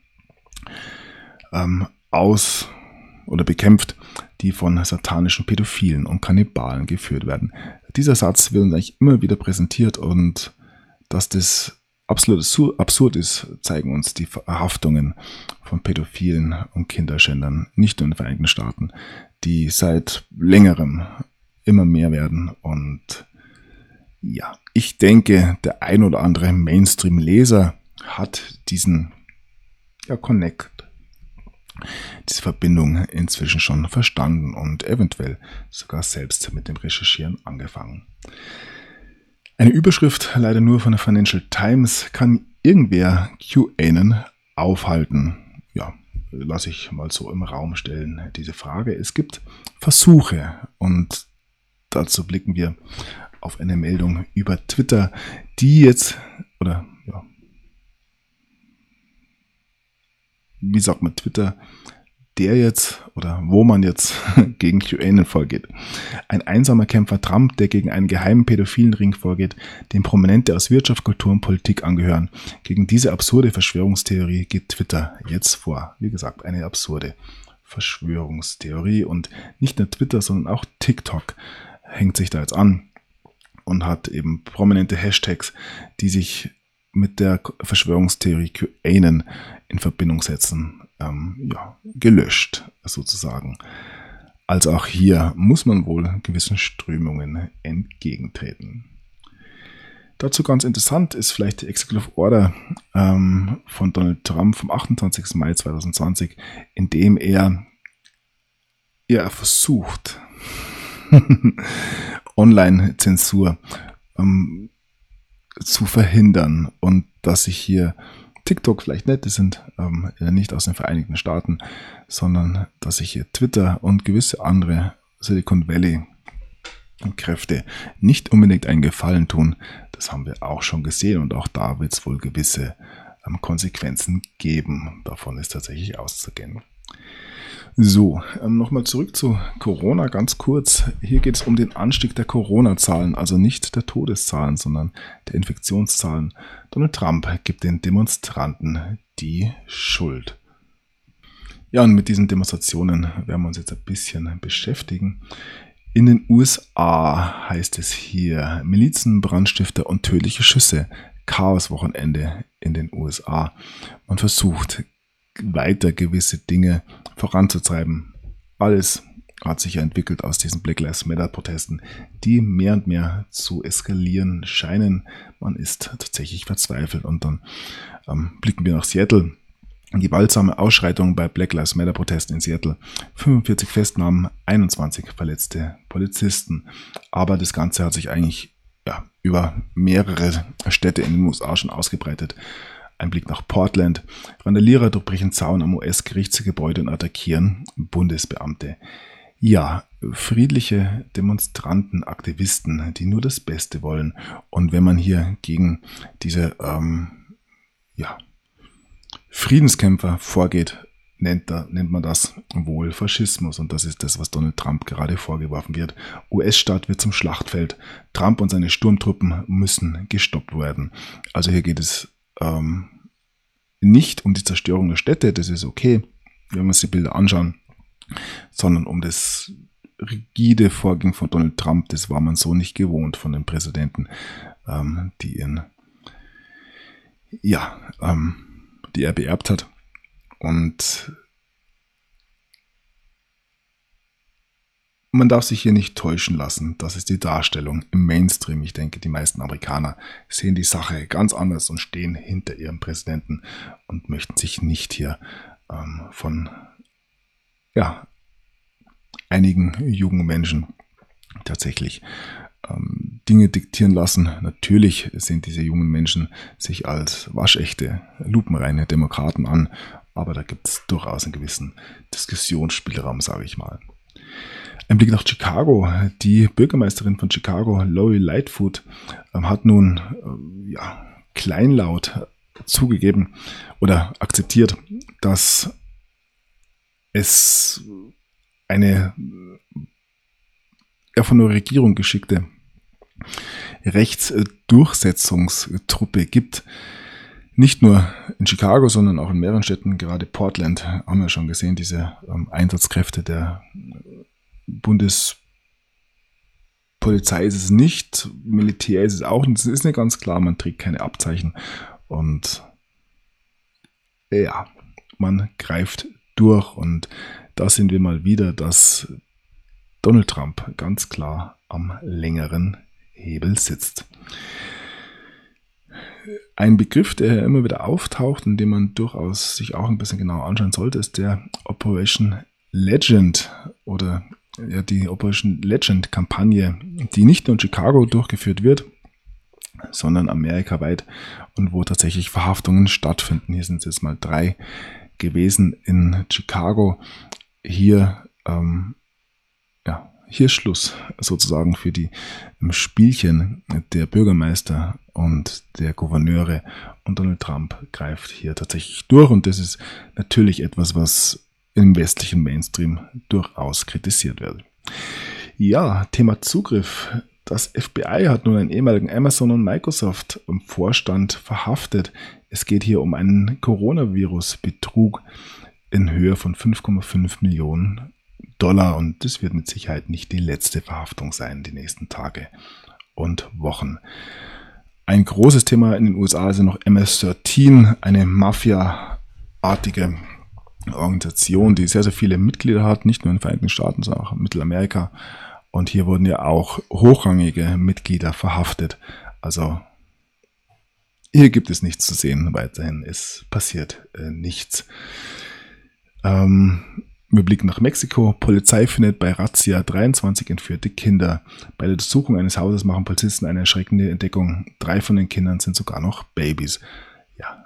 bekämpft, die von satanischen Pädophilen und Kannibalen geführt werden. Dieser Satz wird uns eigentlich immer wieder präsentiert, und dass das absolut absurd ist, zeigen uns die Verhaftungen von Pädophilen und Kinderschändern, nicht nur in den Vereinigten Staaten, die seit längerem immer mehr werden. Und ich denke, der ein oder andere Mainstream-Leser hat diesen Connect, diese Verbindung inzwischen schon verstanden und eventuell sogar selbst mit dem Recherchieren angefangen. Eine Überschrift, leider nur von der Financial Times: Kann irgendwer QAnon aufhalten? Ja, lasse ich mal so im Raum stellen, diese Frage. Es gibt Versuche, und dazu blicken wir auf eine Meldung über Twitter, die jetzt, wie sagt man, Twitter, wo man jetzt gegen QAnon vorgeht. Ein einsamer Kämpfer Trump, der gegen einen geheimen pädophilen Ring vorgeht, dem Prominente aus Wirtschaft, Kultur und Politik angehören. Gegen diese absurde Verschwörungstheorie geht Twitter jetzt vor. Wie gesagt, eine absurde Verschwörungstheorie, und nicht nur Twitter, sondern auch TikTok hängt sich da jetzt an und hat eben prominente Hashtags, die sich mit der Verschwörungstheorie QAnon in Verbindung setzen, gelöscht sozusagen. Also auch hier muss man wohl gewissen Strömungen entgegentreten. Dazu ganz interessant ist vielleicht die Executive Order von Donald Trump vom 28. Mai 2020, in dem er versucht, Online-Zensur zu verhindern, und dass sich hier TikTok vielleicht nicht, die sind nicht aus den Vereinigten Staaten, sondern dass sich hier Twitter und gewisse andere Silicon Valley Kräfte nicht unbedingt einen Gefallen tun. Das haben wir auch schon gesehen, und auch da wird es wohl gewisse Konsequenzen geben. Davon ist tatsächlich auszugehen. So, nochmal zurück zu Corona ganz kurz. Hier geht es um den Anstieg der Corona-Zahlen, also nicht der Todeszahlen, sondern der Infektionszahlen. Donald Trump gibt den Demonstranten die Schuld. Ja, und mit diesen Demonstrationen werden wir uns jetzt ein bisschen beschäftigen. In den USA heißt es hier: Milizen, Brandstifter und tödliche Schüsse. Chaoswochenende in den USA. Man versucht weiter gewisse Dinge voranzutreiben. Alles hat sich entwickelt aus diesen Black Lives Matter Protesten, die mehr und mehr zu eskalieren scheinen. Man ist tatsächlich verzweifelt, und dann blicken wir nach Seattle. Gewaltsame Ausschreitungen bei Black Lives Matter Protesten in Seattle. 45 Festnahmen, 21 verletzte Polizisten. Aber das Ganze hat sich eigentlich über mehrere Städte in den USA schon ausgebreitet. Ein Blick nach Portland. Randalierer durchbrechen Zaun am US-Gerichtsgebäude und attackieren Bundesbeamte. Ja, friedliche Demonstranten, Aktivisten, die nur das Beste wollen. Und wenn man hier gegen diese Friedenskämpfer vorgeht, nennt man das wohl Faschismus. Und das ist das, was Donald Trump gerade vorgeworfen wird. US-Staat wird zum Schlachtfeld. Trump und seine Sturmtruppen müssen gestoppt werden. Also hier geht es nicht um die Zerstörung der Städte, das ist okay, wenn wir uns die Bilder anschauen, sondern um das rigide Vorgehen von Donald Trump, das war man so nicht gewohnt von den Präsidenten, die er beerbt hat. Und man darf sich hier nicht täuschen lassen. Das ist die Darstellung im Mainstream. Ich denke, die meisten Amerikaner sehen die Sache ganz anders und stehen hinter ihrem Präsidenten und möchten sich nicht hier von einigen jungen Menschen tatsächlich Dinge diktieren lassen. Natürlich sind diese jungen Menschen sich als waschechte, lupenreine Demokraten an, aber da gibt es durchaus einen gewissen Diskussionsspielraum, sage ich mal. Ein Blick nach Chicago. Die Bürgermeisterin von Chicago, Lori Lightfoot, hat nun kleinlaut zugegeben oder akzeptiert, dass es eine von der Regierung geschickte Rechtsdurchsetzungstruppe gibt. Nicht nur in Chicago, sondern auch in mehreren Städten, gerade Portland, haben wir schon gesehen, diese Einsatzkräfte der Bundespolizei ist es nicht, Militär ist es auch nicht, es ist nicht ganz klar, man trägt keine Abzeichen und man greift durch und da sind wir mal wieder, dass Donald Trump ganz klar am längeren Hebel sitzt. Ein Begriff, der immer wieder auftaucht und den man durchaus sich auch ein bisschen genauer anschauen sollte, ist der Operation Legend oder die Operation Legend Kampagne, die nicht nur in Chicago durchgeführt wird, sondern amerikaweit und wo tatsächlich Verhaftungen stattfinden. Hier sind es jetzt mal 3 gewesen in Chicago. Hier ist Schluss sozusagen für die Spielchen der Bürgermeister und der Gouverneure und Donald Trump greift hier tatsächlich durch und das ist natürlich etwas, was im westlichen Mainstream durchaus kritisiert wird. Ja, Thema Zugriff. Das FBI hat nun einen ehemaligen Amazon- und Microsoft-Vorstand verhaftet. Es geht hier um einen Coronavirus-Betrug in Höhe von 5,5 Millionen $. Und das wird mit Sicherheit nicht die letzte Verhaftung sein, die nächsten Tage und Wochen. Ein großes Thema in den USA ist noch MS-13, eine Mafia-artige Organisation, die sehr, sehr viele Mitglieder hat, nicht nur in den Vereinigten Staaten, sondern auch in Mittelamerika. Und hier wurden ja auch hochrangige Mitglieder verhaftet. Also hier gibt es nichts zu sehen weiterhin. Es passiert nichts. Wir blicken nach Mexiko. Polizei findet bei Razzia 23 entführte Kinder. Bei der Durchsuchung eines Hauses machen Polizisten eine erschreckende Entdeckung. 3 von den Kindern sind sogar noch Babys. Ja,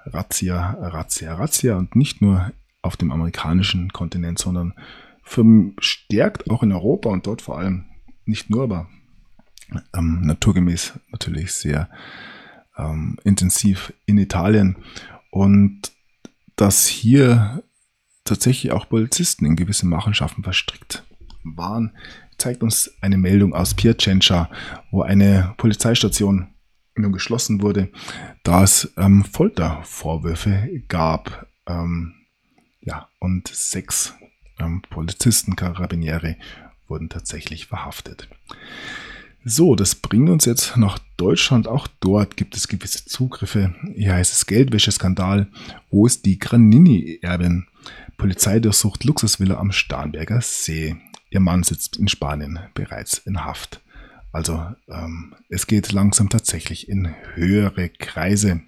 Razzia und nicht nur auf dem amerikanischen Kontinent, sondern verstärkt auch in Europa und dort vor allem nicht nur, aber naturgemäß natürlich sehr intensiv in Italien. Und dass hier tatsächlich auch Polizisten in gewisse Machenschaften verstrickt waren, zeigt uns eine Meldung aus Piacenza, wo eine Polizeistation nun geschlossen wurde, da es Foltervorwürfe gab. Und 6 Polizisten, Karabinieri wurden tatsächlich verhaftet. So, das bringt uns jetzt nach Deutschland. Auch dort gibt es gewisse Zugriffe. Hier heißt es Geldwäscheskandal. Wo ist die Granini-Erbin? Polizei durchsucht Luxusvilla am Starnberger See. Ihr Mann sitzt in Spanien bereits in Haft. Also es geht langsam tatsächlich in höhere Kreise.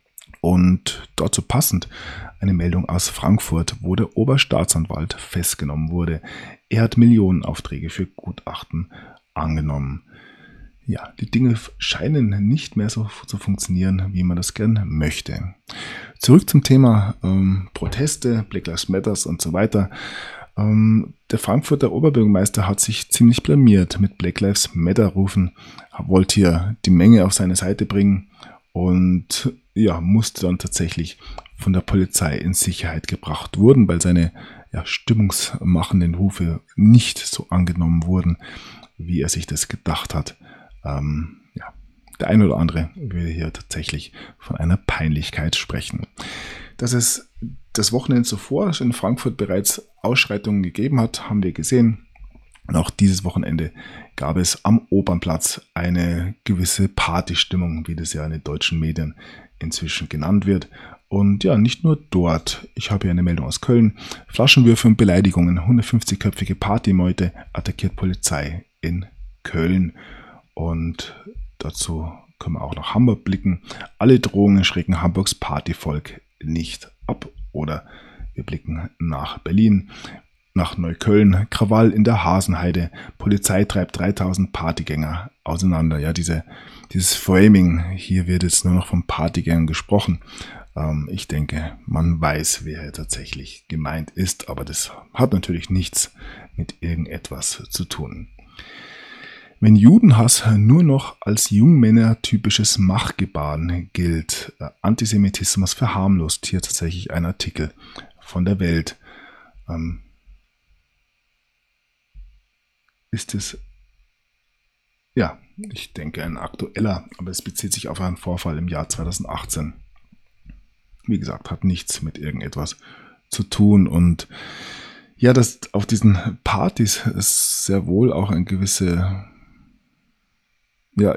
Und dazu passend eine Meldung aus Frankfurt, wo der Oberstaatsanwalt festgenommen wurde. Er hat Millionenaufträge für Gutachten angenommen. Ja, die Dinge scheinen nicht mehr so zu funktionieren, wie man das gern möchte. Zurück zum Thema Proteste, Black Lives Matter und so weiter. Der Frankfurter Oberbürgermeister hat sich ziemlich blamiert mit Black Lives Matter Rufen, wollte hier die Menge auf seine Seite bringen und musste dann tatsächlich von der Polizei in Sicherheit gebracht wurden, weil seine stimmungsmachenden Rufe nicht so angenommen wurden, wie er sich das gedacht hat. Der ein oder andere würde hier tatsächlich von einer Peinlichkeit sprechen. Dass es das Wochenende zuvor in Frankfurt bereits Ausschreitungen gegeben hat, haben wir gesehen. Und auch dieses Wochenende gab es am Opernplatz eine gewisse Partystimmung, wie das ja in den deutschen Medien inzwischen genannt wird. Und ja, nicht nur dort. Ich habe hier eine Meldung aus Köln. Flaschenwürfe und Beleidigungen. 150-köpfige Partymeute attackiert Polizei in Köln. Und dazu können wir auch nach Hamburg blicken. Alle Drohungen schrecken Hamburgs Partyvolk nicht ab. Oder wir blicken nach Berlin. Nach Neukölln, Krawall in der Hasenheide, Polizei treibt 3000 Partygänger auseinander. Ja, dieses Framing, hier wird jetzt nur noch von Partygängern gesprochen. Ich denke, man weiß, wer hier tatsächlich gemeint ist, aber das hat natürlich nichts mit irgendetwas zu tun. Wenn Judenhass nur noch als Jungmänner-typisches Machtgebaren gilt, Antisemitismus verharmlost, hier tatsächlich ein Artikel von der Welt. Ist es, ja, ich denke, ein aktueller, aber es bezieht sich auf einen Vorfall im Jahr 2018. Wie gesagt, hat nichts mit irgendetwas zu tun. Und ja, dass auf diesen Partys ist sehr wohl auch ein gewisse, ja,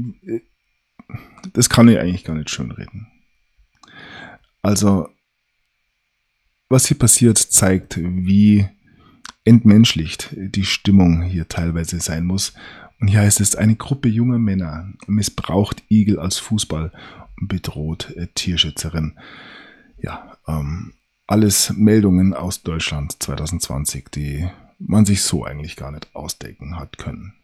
das kann ich eigentlich gar nicht schönreden. Also, was hier passiert, zeigt, wie entmenschlicht die Stimmung hier teilweise sein muss. Und hier heißt es, eine Gruppe junger Männer missbraucht Igel als Fußball und bedroht Tierschützerin. Ja, alles Meldungen aus Deutschland 2020, die man sich so eigentlich gar nicht ausdenken hat können.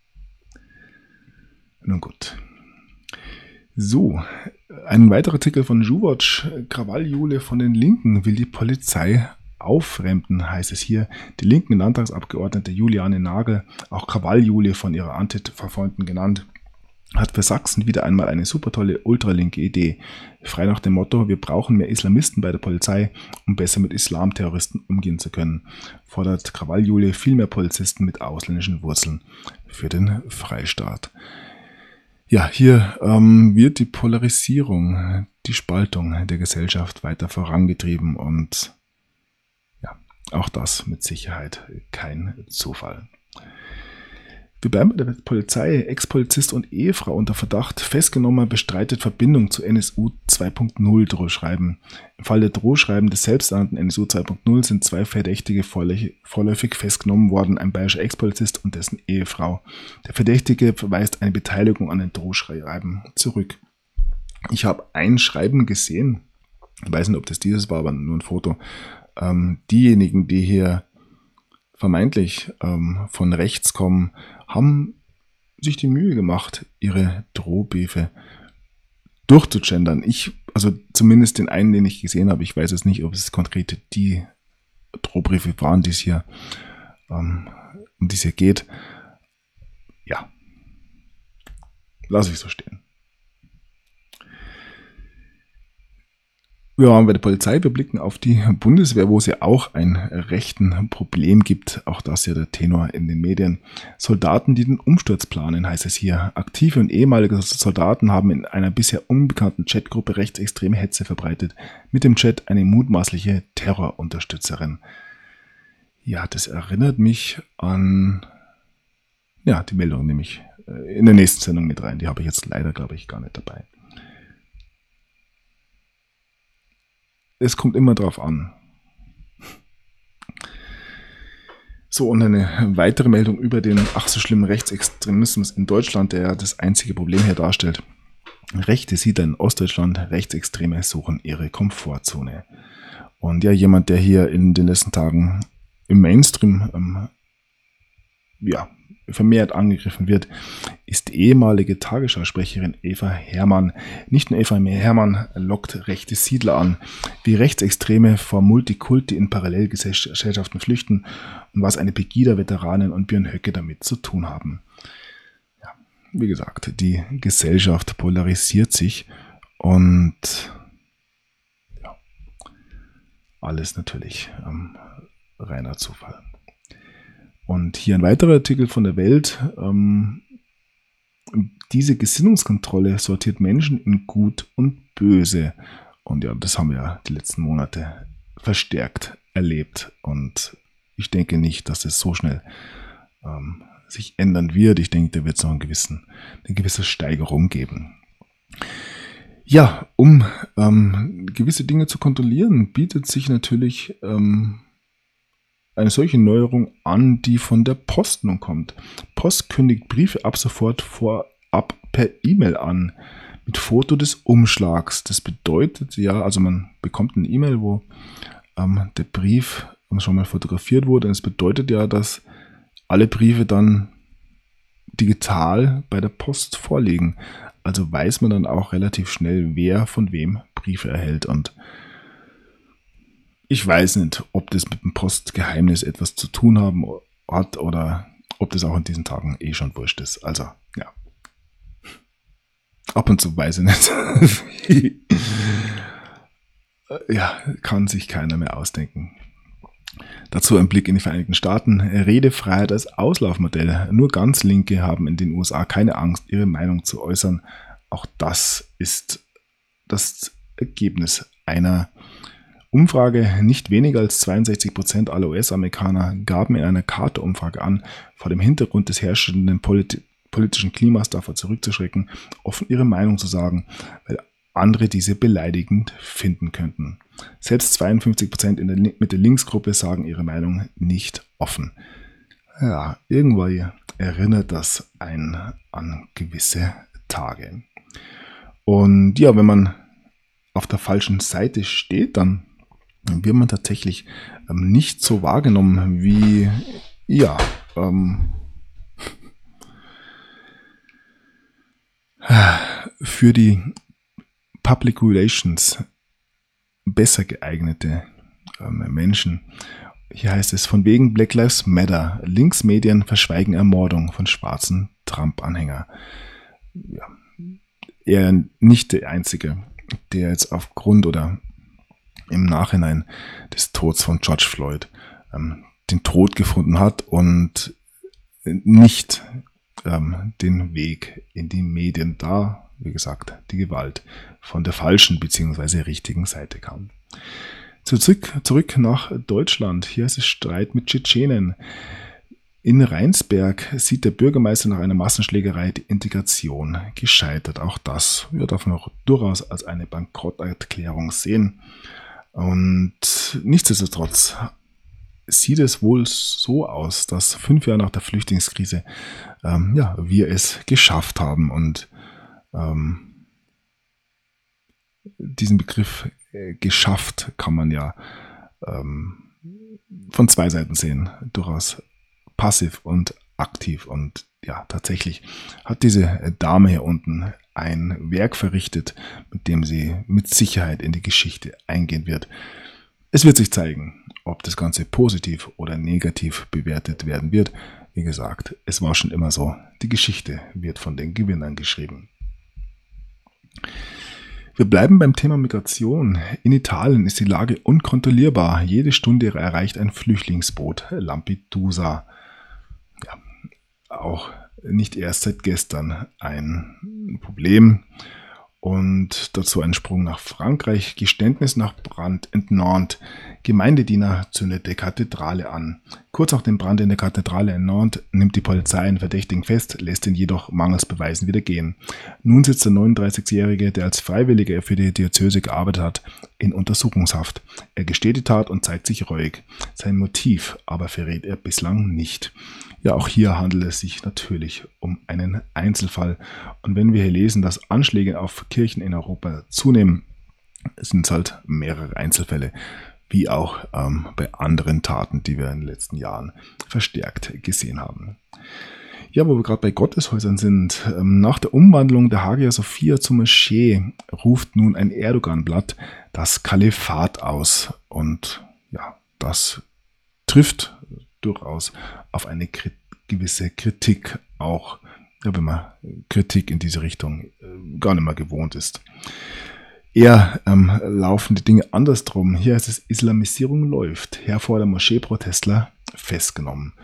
Nun gut. So, ein weiterer Artikel von Juwatch. Krawalljule von den Linken will die Polizei auffremden, heißt es hier. Die linken Landtagsabgeordnete Juliane Nagel, auch Krawalljule von ihrer Antifa-Freunden genannt, hat für Sachsen wieder einmal eine super tolle ultralinke Idee. Frei nach dem Motto, wir brauchen mehr Islamisten bei der Polizei, um besser mit Islamterroristen umgehen zu können, fordert Krawalljule viel mehr Polizisten mit ausländischen Wurzeln für den Freistaat. Ja, hier wird die Polarisierung, die Spaltung der Gesellschaft weiter vorangetrieben und ja, auch das mit Sicherheit kein Zufall. Wir bleiben bei der Polizei. Ex-Polizist und Ehefrau unter Verdacht. Festgenommener bestreitet Verbindung zu NSU 2.0 Drohschreiben. Im Fall der Drohschreiben des selbsternannten NSU 2.0 sind 2 Verdächtige vorläufig festgenommen worden, ein bayerischer Ex-Polizist und dessen Ehefrau. Der Verdächtige verweist eine Beteiligung an den Drohschreiben zurück. Ich habe ein Schreiben gesehen. Ich weiß nicht, ob das dieses war, aber nur ein Foto. Diejenigen, die hier vermeintlich von rechts kommen, haben sich die Mühe gemacht, ihre Drohbriefe durchzugendern. Also zumindest den einen, den ich gesehen habe, ich weiß jetzt nicht, ob es konkret die Drohbriefe waren, die es hier, um die es hier geht. Ja, lasse ich so stehen. Wir waren bei der Polizei, wir blicken auf die Bundeswehr, wo es ja auch ein rechten Problem gibt. Auch das ist ja der Tenor in den Medien. Soldaten, die den Umsturz planen, heißt es hier. Aktive und ehemalige Soldaten haben in einer bisher unbekannten Chatgruppe rechtsextreme Hetze verbreitet. Mit dem Chat eine mutmaßliche Terrorunterstützerin. Ja, das erinnert mich an, ja, die Meldung nehme ich in der nächsten Sendung mit rein. Die habe ich jetzt leider, glaube ich, gar nicht dabei. Es kommt immer drauf an. So, und eine weitere Meldung über den ach so schlimmen Rechtsextremismus in Deutschland, der das einzige Problem hier darstellt. Rechte Siedler in Ostdeutschland, Rechtsextreme suchen ihre Komfortzone. Und ja, jemand, der hier in den letzten Tagen im Mainstream vermehrt angegriffen wird, ist ehemalige Tagesschausprecherin Eva Hermann. Nicht nur Eva Hermann lockt rechte Siedler an, wie Rechtsextreme vor Multikulti in Parallelgesellschaften flüchten und was eine Pegida-Veteranin und Björn Höcke damit zu tun haben. Ja, wie gesagt, die Gesellschaft polarisiert sich und ja, alles natürlich reiner Zufall. Und hier ein weiterer Artikel von der Welt. Diese Gesinnungskontrolle sortiert Menschen in Gut und Böse. Und ja, das haben wir ja die letzten Monate verstärkt erlebt. Und ich denke nicht, dass es so schnell sich ändern wird. Ich denke, da wird es noch eine gewisse Steigerung geben. Ja, um gewisse Dinge zu kontrollieren, bietet sich natürlich eine solche Neuerung an, die von der Post nun kommt. Post kündigt Briefe ab sofort vorab per E-Mail an, mit Foto des Umschlags. Das bedeutet ja, also man bekommt eine E-Mail, wo der Brief schon mal fotografiert wurde. Und es bedeutet ja, dass alle Briefe dann digital bei der Post vorliegen. Also weiß man dann auch relativ schnell, wer von wem Briefe erhält. Und ich weiß nicht, ob das mit dem Postgeheimnis etwas zu tun hat oder ob das auch in diesen Tagen schon wurscht ist. Also, ja. Ab und zu weiß ich nicht. Ja, kann sich keiner mehr ausdenken. Dazu ein Blick in die Vereinigten Staaten. Redefreiheit als Auslaufmodell. Nur ganz Linke haben in den USA keine Angst, ihre Meinung zu äußern. Auch das ist das Ergebnis einer Umfrage. Nicht weniger als 62% aller US-Amerikaner gaben in einer Carter-Umfrage an, vor dem Hintergrund des herrschenden politischen Klimas davor zurückzuschrecken, offen ihre Meinung zu sagen, weil andere diese beleidigend finden könnten. Selbst 52% mit der Linksgruppe sagen ihre Meinung nicht offen. Ja, irgendwie erinnert das einen an gewisse Tage. Und ja, wenn man auf der falschen Seite steht, dann wird man tatsächlich nicht so wahrgenommen wie, ja, für die Public Relations besser geeignete Menschen. Hier heißt es, von wegen Black Lives Matter. Linksmedien verschweigen Ermordung von schwarzen Trump-Anhänger. Ja, er nicht der Einzige, der jetzt aufgrund oder im Nachhinein des Todes von George Floyd den Tod gefunden hat und nicht den Weg in die Medien, da, wie gesagt, die Gewalt von der falschen bzw. richtigen Seite kam. Zurück nach Deutschland. Hier ist es Streit mit Tschetschenen. In Rheinsberg sieht der Bürgermeister nach einer Massenschlägerei die Integration gescheitert. Auch das darf man auch durchaus als eine Bankrotterklärung sehen. Und nichtsdestotrotz sieht es wohl so aus, dass 5 Jahre nach der Flüchtlingskrise wir es geschafft haben. Und diesen Begriff geschafft kann man ja von 2 Seiten sehen, durchaus passiv und aktiv. Und ja, tatsächlich hat diese Dame hier unten ein Werk verrichtet, mit dem sie mit Sicherheit in die Geschichte eingehen wird. Es wird sich zeigen, ob das Ganze positiv oder negativ bewertet werden wird. Wie gesagt, es war schon immer so, die Geschichte wird von den Gewinnern geschrieben. Wir bleiben beim Thema Migration. In Italien ist die Lage unkontrollierbar. Jede Stunde erreicht ein Flüchtlingsboot Lampedusa. Ja, auch nicht erst seit gestern ein Problem. Und dazu ein Sprung nach Frankreich. Geständnis nach Brand in Nantes. Gemeindediener zündete Kathedrale an. Kurz nach dem Brand in der Kathedrale in Nantes nimmt die Polizei einen Verdächtigen fest, lässt ihn jedoch mangels Beweisen wieder gehen. Nun sitzt der 39-Jährige, der als Freiwilliger für die Diözese gearbeitet hat, in Untersuchungshaft. Er gesteht die Tat und zeigt sich reuig. Sein Motiv aber verrät er bislang nicht. Ja, auch hier handelt es sich natürlich um einen Einzelfall. Und wenn wir hier lesen, dass Anschläge auf Kirchen in Europa zunehmen, sind es halt mehrere Einzelfälle, wie auch bei anderen Taten, die wir in den letzten Jahren verstärkt gesehen haben. Ja, wo wir gerade bei Gotteshäusern sind, nach der Umwandlung der Hagia Sophia zur Moschee ruft nun ein Erdogan-Blatt das Kalifat aus. Und ja, das trifft durchaus auf eine gewisse Kritik, auch wenn man Kritik in diese Richtung gar nicht mehr gewohnt ist. Eher laufen die Dinge andersrum. Hier heißt es, Islamisierung läuft. Herr vor der Moschee-Protestler festgenommen.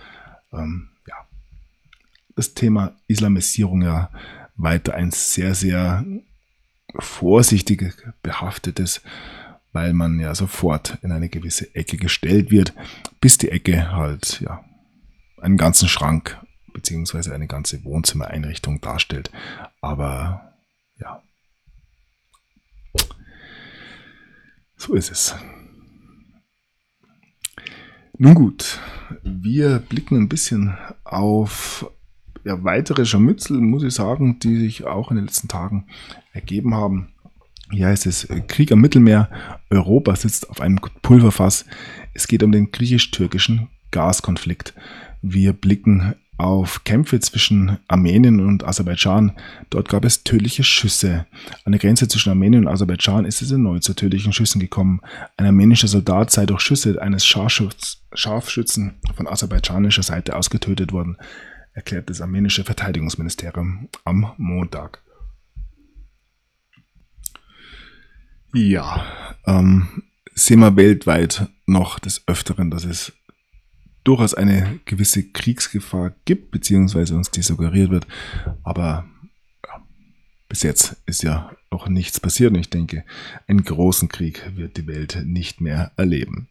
Das Thema Islamisierung ja weiter ein sehr, sehr vorsichtig behaftetes, weil man ja sofort in eine gewisse Ecke gestellt wird, bis die Ecke halt einen ganzen Schrank beziehungsweise eine ganze Wohnzimmereinrichtung darstellt. Aber ja, so ist es. Nun gut, wir blicken ein bisschen auf weitere Scharmützel, muss ich sagen, die sich auch in den letzten Tagen ergeben haben. Hier heißt es Krieg am Mittelmeer, Europa sitzt auf einem Pulverfass. Es geht um den griechisch-türkischen Gaskonflikt. Wir blicken auf Kämpfe zwischen Armenien und Aserbaidschan. Dort gab es tödliche Schüsse. An der Grenze zwischen Armenien und Aserbaidschan ist es erneut zu tödlichen Schüssen gekommen. Ein armenischer Soldat sei durch Schüsse eines Scharfschützen von aserbaidschanischer Seite ausgetötet worden, erklärt das armenische Verteidigungsministerium am Montag. Ja, sehen wir weltweit noch des Öfteren, dass es durchaus eine gewisse Kriegsgefahr gibt, beziehungsweise uns die suggeriert wird. Aber ja, bis jetzt ist ja auch nichts passiert und ich denke, einen großen Krieg wird die Welt nicht mehr erleben.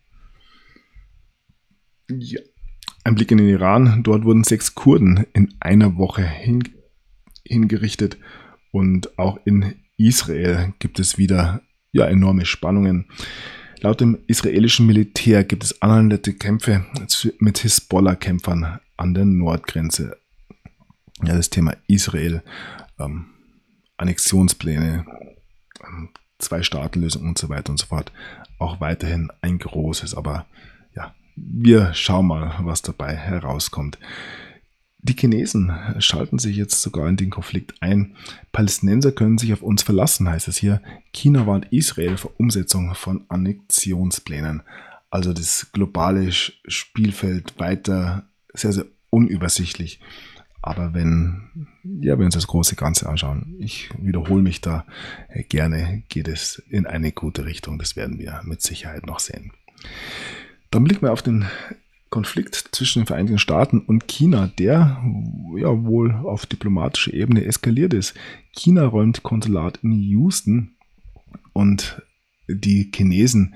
Ja. Ein Blick in den Iran. Dort wurden 6 Kurden in einer Woche hingerichtet und auch in Israel gibt es wieder enorme Spannungen. Laut dem israelischen Militär gibt es anhaltende Kämpfe mit Hisbollah-Kämpfern an der Nordgrenze. Ja, das Thema Israel, Annexionspläne, 2-Staaten-Lösung und so weiter und so fort. Auch weiterhin ein großes, aber ja, wir schauen mal, was dabei herauskommt. Die Chinesen schalten sich jetzt sogar in den Konflikt ein. Palästinenser können sich auf uns verlassen, heißt es hier. China warnt Israel vor Umsetzung von Annexionsplänen. Also das globale Spielfeld weiter sehr, sehr unübersichtlich. Aber wenn wir uns das große Ganze anschauen, ich wiederhole mich da gerne, geht es in eine gute Richtung. Das werden wir mit Sicherheit noch sehen. Dann blicken wir auf den Konflikt zwischen den Vereinigten Staaten und China, der wohl auf diplomatischer Ebene eskaliert ist. China räumt Konsulat in Houston und die Chinesen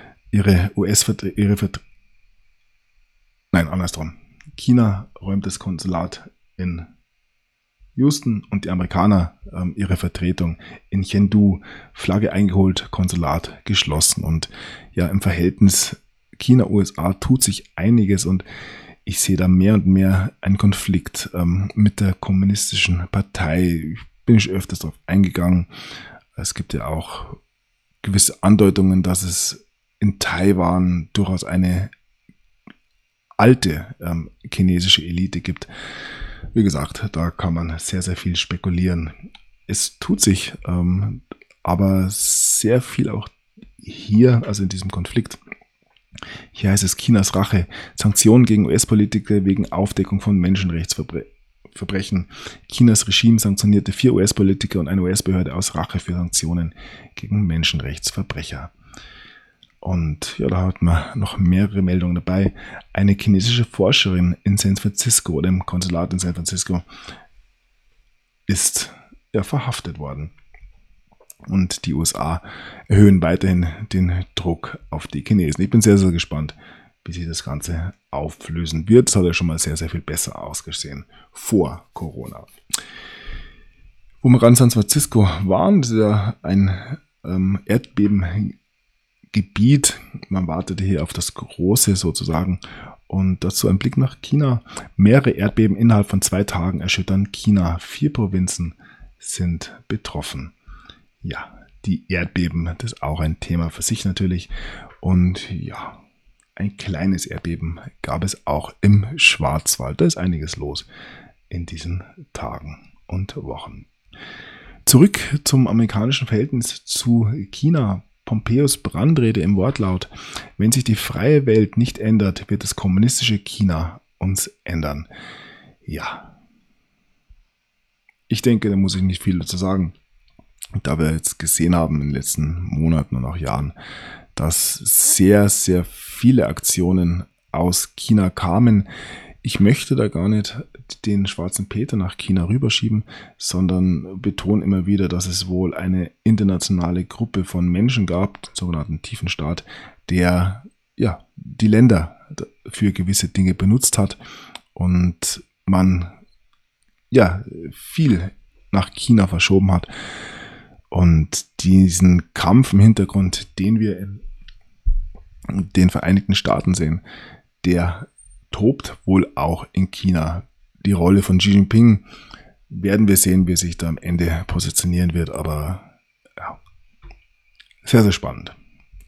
China räumt das Konsulat in Houston und die Amerikaner ihre Vertretung in Chengdu, Flagge eingeholt, Konsulat geschlossen. Und ja, im Verhältnis China-USA tut sich einiges und ich sehe da mehr und mehr einen Konflikt mit der kommunistischen Partei. Bin ich öfters darauf eingegangen. Es gibt ja auch gewisse Andeutungen, dass es in Taiwan durchaus eine alte chinesische Elite gibt. Wie gesagt, da kann man sehr, sehr viel spekulieren. Es tut sich aber sehr viel auch hier, also in diesem Konflikt. Hier heißt es Chinas Rache, Sanktionen gegen US-Politiker wegen Aufdeckung von Menschenrechtsverbrechen. Chinas Regime sanktionierte 4 US-Politiker und eine US-Behörde aus Rache für Sanktionen gegen Menschenrechtsverbrecher. Und ja, da hat man noch mehrere Meldungen dabei. Eine chinesische Forscherin in San Francisco oder im Konsulat in San Francisco ist verhaftet worden. Und die USA erhöhen weiterhin den Druck auf die Chinesen. Ich bin sehr, sehr gespannt, wie sich das Ganze auflösen wird. Es hat ja schon mal sehr, sehr viel besser ausgesehen vor Corona. Wo wir an San Francisco waren, das ist ja ein Erdbebengebiet. Man wartete hier auf das Große sozusagen. Und dazu ein Blick nach China. Mehrere Erdbeben innerhalb von 2 Tagen erschüttern China. 4 Provinzen sind betroffen. Ja, die Erdbeben, das ist auch ein Thema für sich natürlich. Und ja, ein kleines Erdbeben gab es auch im Schwarzwald. Da ist einiges los in diesen Tagen und Wochen. Zurück zum amerikanischen Verhältnis zu China. Pompeos Brandrede im Wortlaut: Wenn sich die freie Welt nicht ändert, wird das kommunistische China uns ändern. Ja, ich denke, da muss ich nicht viel dazu sagen. Da wir jetzt gesehen haben in den letzten Monaten und auch Jahren, dass sehr, sehr viele Aktionen aus China kamen. Ich möchte da gar nicht den schwarzen Peter nach China rüberschieben, sondern betone immer wieder, dass es wohl eine internationale Gruppe von Menschen gab, den sogenannten Tiefenstaat, der die Länder für gewisse Dinge benutzt hat und man viel nach China verschoben hat. Und diesen Kampf im Hintergrund, den wir in den Vereinigten Staaten sehen, der tobt wohl auch in China. Die Rolle von Xi Jinping werden wir sehen, wie sich da am Ende positionieren wird, aber ja, sehr, sehr spannend.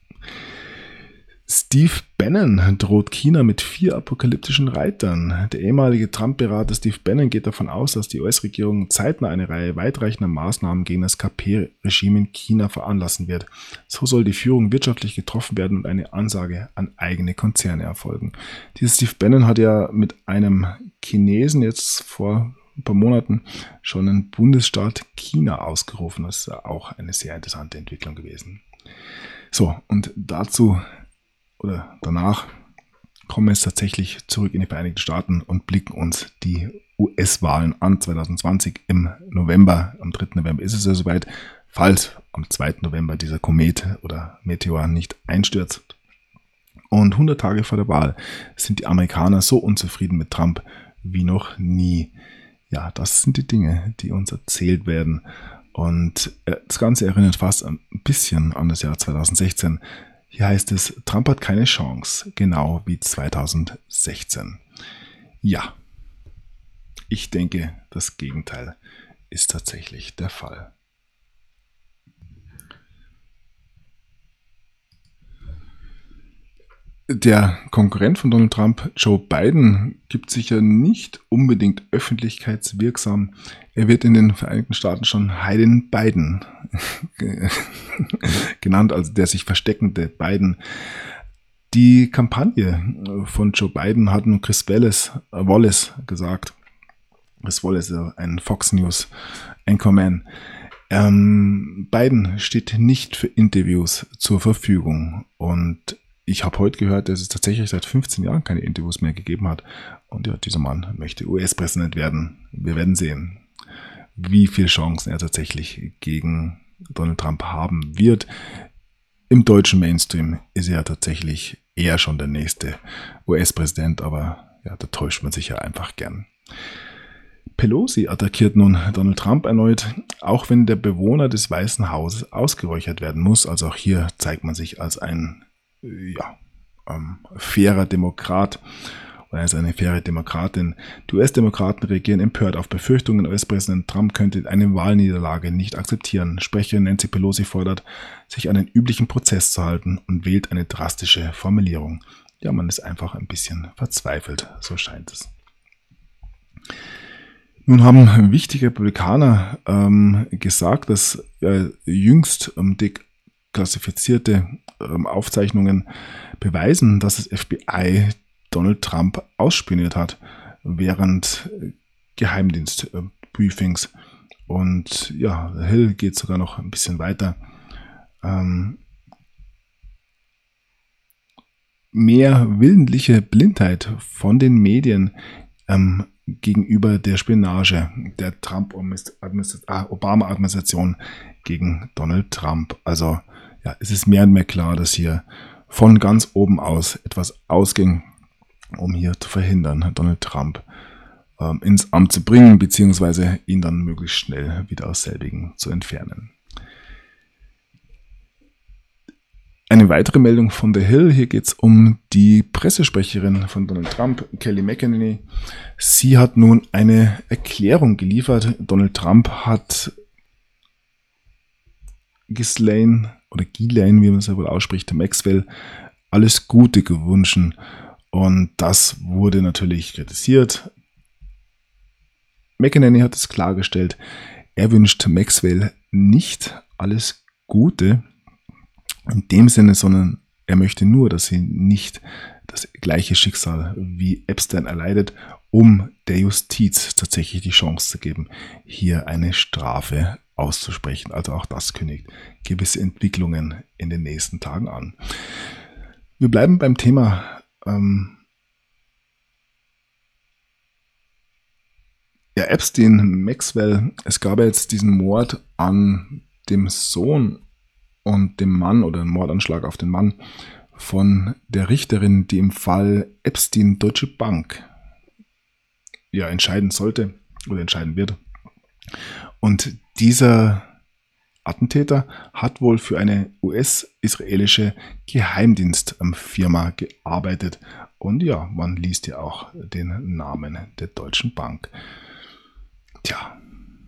Steve Bannon droht China mit 4 apokalyptischen Reitern. Der ehemalige Trump-Berater Steve Bannon geht davon aus, dass die US-Regierung zeitnah eine Reihe weitreichender Maßnahmen gegen das KP-Regime in China veranlassen wird. So soll die Führung wirtschaftlich getroffen werden und eine Ansage an eigene Konzerne erfolgen. Dieser Steve Bannon hat ja mit einem Chinesen jetzt vor ein paar Monaten schon einen Bundesstaat China ausgerufen. Das ist auch eine sehr interessante Entwicklung gewesen. So, und dazu oder danach kommen wir jetzt tatsächlich zurück in die Vereinigten Staaten und blicken uns die US-Wahlen an 2020 im November. Am 3. November ist es ja soweit, falls am 2. November dieser Komet oder Meteor nicht einstürzt. Und 100 Tage vor der Wahl sind die Amerikaner so unzufrieden mit Trump wie noch nie. Ja, das sind die Dinge, die uns erzählt werden. Und das Ganze erinnert fast ein bisschen an das Jahr 2016. Hier heißt es, Trump hat keine Chance, genau wie 2016. Ja, ich denke, das Gegenteil ist tatsächlich der Fall. Der Konkurrent von Donald Trump, Joe Biden, gibt sich ja nicht unbedingt öffentlichkeitswirksam. Er wird in den Vereinigten Staaten schon Hayden Biden genannt, also der sich versteckende Biden. Die Kampagne von Joe Biden hat nun Chris Wallace gesagt. Chris Wallace, ein Fox News Anchorman. Biden steht nicht für Interviews zur Verfügung und ich habe heute gehört, dass es tatsächlich seit 15 Jahren keine Interviews mehr gegeben hat. Und ja, dieser Mann möchte US-Präsident werden. Wir werden sehen, wie viele Chancen er tatsächlich gegen Donald Trump haben wird. Im deutschen Mainstream ist er tatsächlich eher schon der nächste US-Präsident, aber ja, da täuscht man sich ja einfach gern. Pelosi attackiert nun Donald Trump erneut, auch wenn der Bewohner des Weißen Hauses ausgeräuchert werden muss. Also auch hier zeigt man sich als ein fairer Demokrat oder als eine faire Demokratin. Die US-Demokraten reagieren empört auf Befürchtungen, US-Präsident Trump könnte eine Wahlniederlage nicht akzeptieren. Sprecherin Nancy Pelosi fordert, sich an den üblichen Prozess zu halten und wählt eine drastische Formulierung. Ja, man ist einfach ein bisschen verzweifelt, so scheint es. Nun haben wichtige Republikaner gesagt, dass jüngst deklassifizierte Aufzeichnungen beweisen, dass das FBI Donald Trump ausspioniert hat während Geheimdienstbriefings. Und ja, Hill geht sogar noch ein bisschen weiter. Mehr willentliche Blindheit von den Medien gegenüber der Spionage der Obama-Administration gegen Donald Trump. Also ja, es ist mehr und mehr klar, dass hier von ganz oben aus etwas ausging, um hier zu verhindern, Donald Trump ins Amt zu bringen, beziehungsweise ihn dann möglichst schnell wieder aus selbigen zu entfernen. Eine weitere Meldung von The Hill, hier geht es um die Pressesprecherin von Donald Trump, Kelly McEnany. Sie hat nun eine Erklärung geliefert. Donald Trump hat Ghislaine, wie man es ja wohl ausspricht, Maxwell, alles Gute gewünscht. Und das wurde natürlich kritisiert. McEnany hat es klargestellt, er wünscht Maxwell nicht alles Gute in dem Sinne, sondern er möchte nur, dass sie nicht das gleiche Schicksal wie Epstein erleidet, um der Justiz tatsächlich die Chance zu geben, hier eine Strafe auszusprechen. Also auch das kündigt gewisse Entwicklungen in den nächsten Tagen an. Wir bleiben beim Thema Epstein, Maxwell. Es gab jetzt diesen Mord an dem Sohn und dem Mann oder einen Mordanschlag auf den Mann von der Richterin, die im Fall Epstein Deutsche Bank entscheiden sollte oder entscheiden wird. Und dieser Attentäter hat wohl für eine US-israelische Geheimdienstfirma gearbeitet. Und ja, man liest ja auch den Namen der Deutschen Bank. Tja,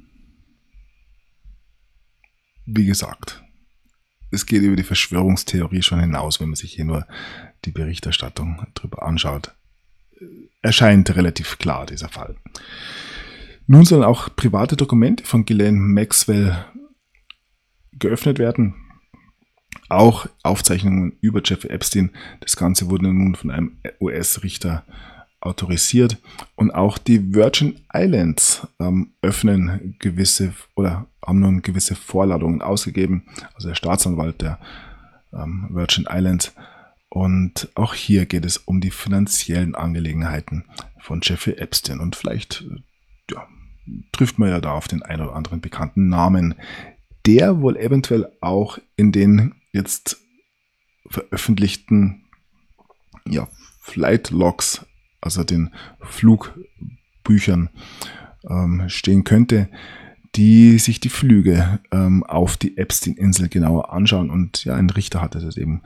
wie gesagt, es geht über die Verschwörungstheorie schon hinaus, wenn man sich hier nur die Berichterstattung drüber anschaut. Erscheint relativ klar, dieser Fall. Nun sollen auch private Dokumente von Ghislaine Maxwell geöffnet werden. Auch Aufzeichnungen über Jeffrey Epstein. Das Ganze wurde nun von einem US-Richter autorisiert. Und auch die Virgin Islands öffnen gewisse oder haben nun gewisse Vorladungen ausgegeben. Also der Staatsanwalt der Virgin Islands. Und auch hier geht es um die finanziellen Angelegenheiten von Jeffrey Epstein. Und vielleicht trifft man ja da auf den einen oder anderen bekannten Namen, der wohl eventuell auch in den jetzt veröffentlichten Flight Logs, also den Flugbüchern, stehen könnte, die sich die Flüge auf die Epstein-Insel genauer anschauen. Und ja, ein Richter hatte das eben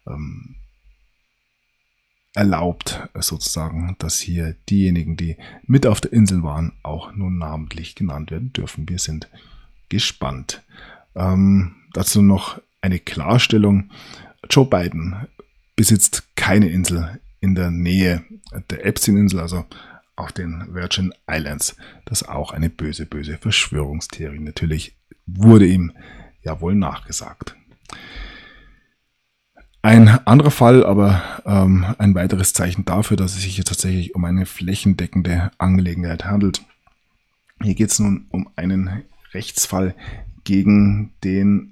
erlaubt, sozusagen, dass hier diejenigen, die mit auf der Insel waren, auch nun namentlich genannt werden dürfen. Wir sind gespannt. Dazu noch eine Klarstellung. Joe Biden besitzt keine Insel in der Nähe der Epstein-Insel, also auf den Virgin Islands. Das ist auch eine böse, böse Verschwörungstheorie. Natürlich wurde ihm ja wohl nachgesagt. Ein anderer Fall, aber ein weiteres Zeichen dafür, dass es sich hier tatsächlich um eine flächendeckende Angelegenheit handelt. Hier geht es nun um einen Rechtsfall gegen den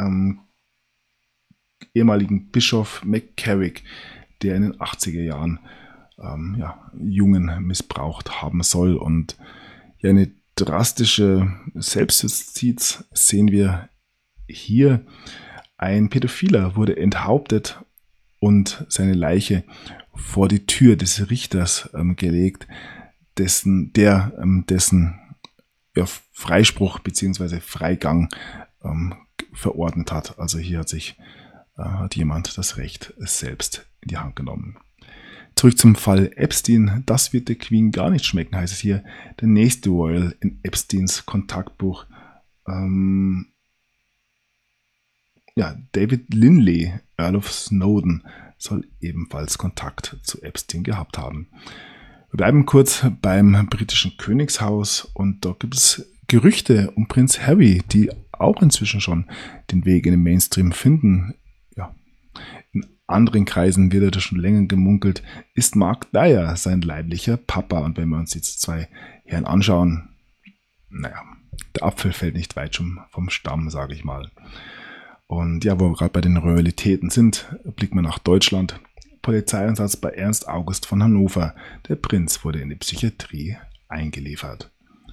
ehemaligen Bischof McCarrick, der in den 80er Jahren Jungen missbraucht haben soll. Und ja, eine drastische Selbstjustiz sehen wir hier. Ein Pädophiler wurde enthauptet und seine Leiche vor die Tür des Richters gelegt, dessen Freispruch bzw. Freigang verordnet hat. Also hier hat jemand das Recht selbst in die Hand genommen. Zurück zum Fall Epstein. Das wird der Queen gar nicht schmecken, heißt es hier. Der nächste Royal in Epsteins Kontaktbuch. David Lindley, Earl of Snowdon, soll ebenfalls Kontakt zu Epstein gehabt haben. Wir bleiben kurz beim britischen Königshaus und da gibt es Gerüchte um Prinz Harry, die auch inzwischen schon den Weg in den Mainstream finden. Ja, in anderen Kreisen wird das schon länger gemunkelt. Ist Mark Dyer sein leiblicher Papa? Und wenn wir uns jetzt zwei Herren anschauen, der Apfel fällt nicht weit schon vom Stamm, sage ich mal. Und ja, wo wir gerade bei den Royalitäten sind, blicken wir nach Deutschland. Polizeieinsatz bei Ernst August von Hannover. Der Prinz wurde in die Psychiatrie eingeliefert.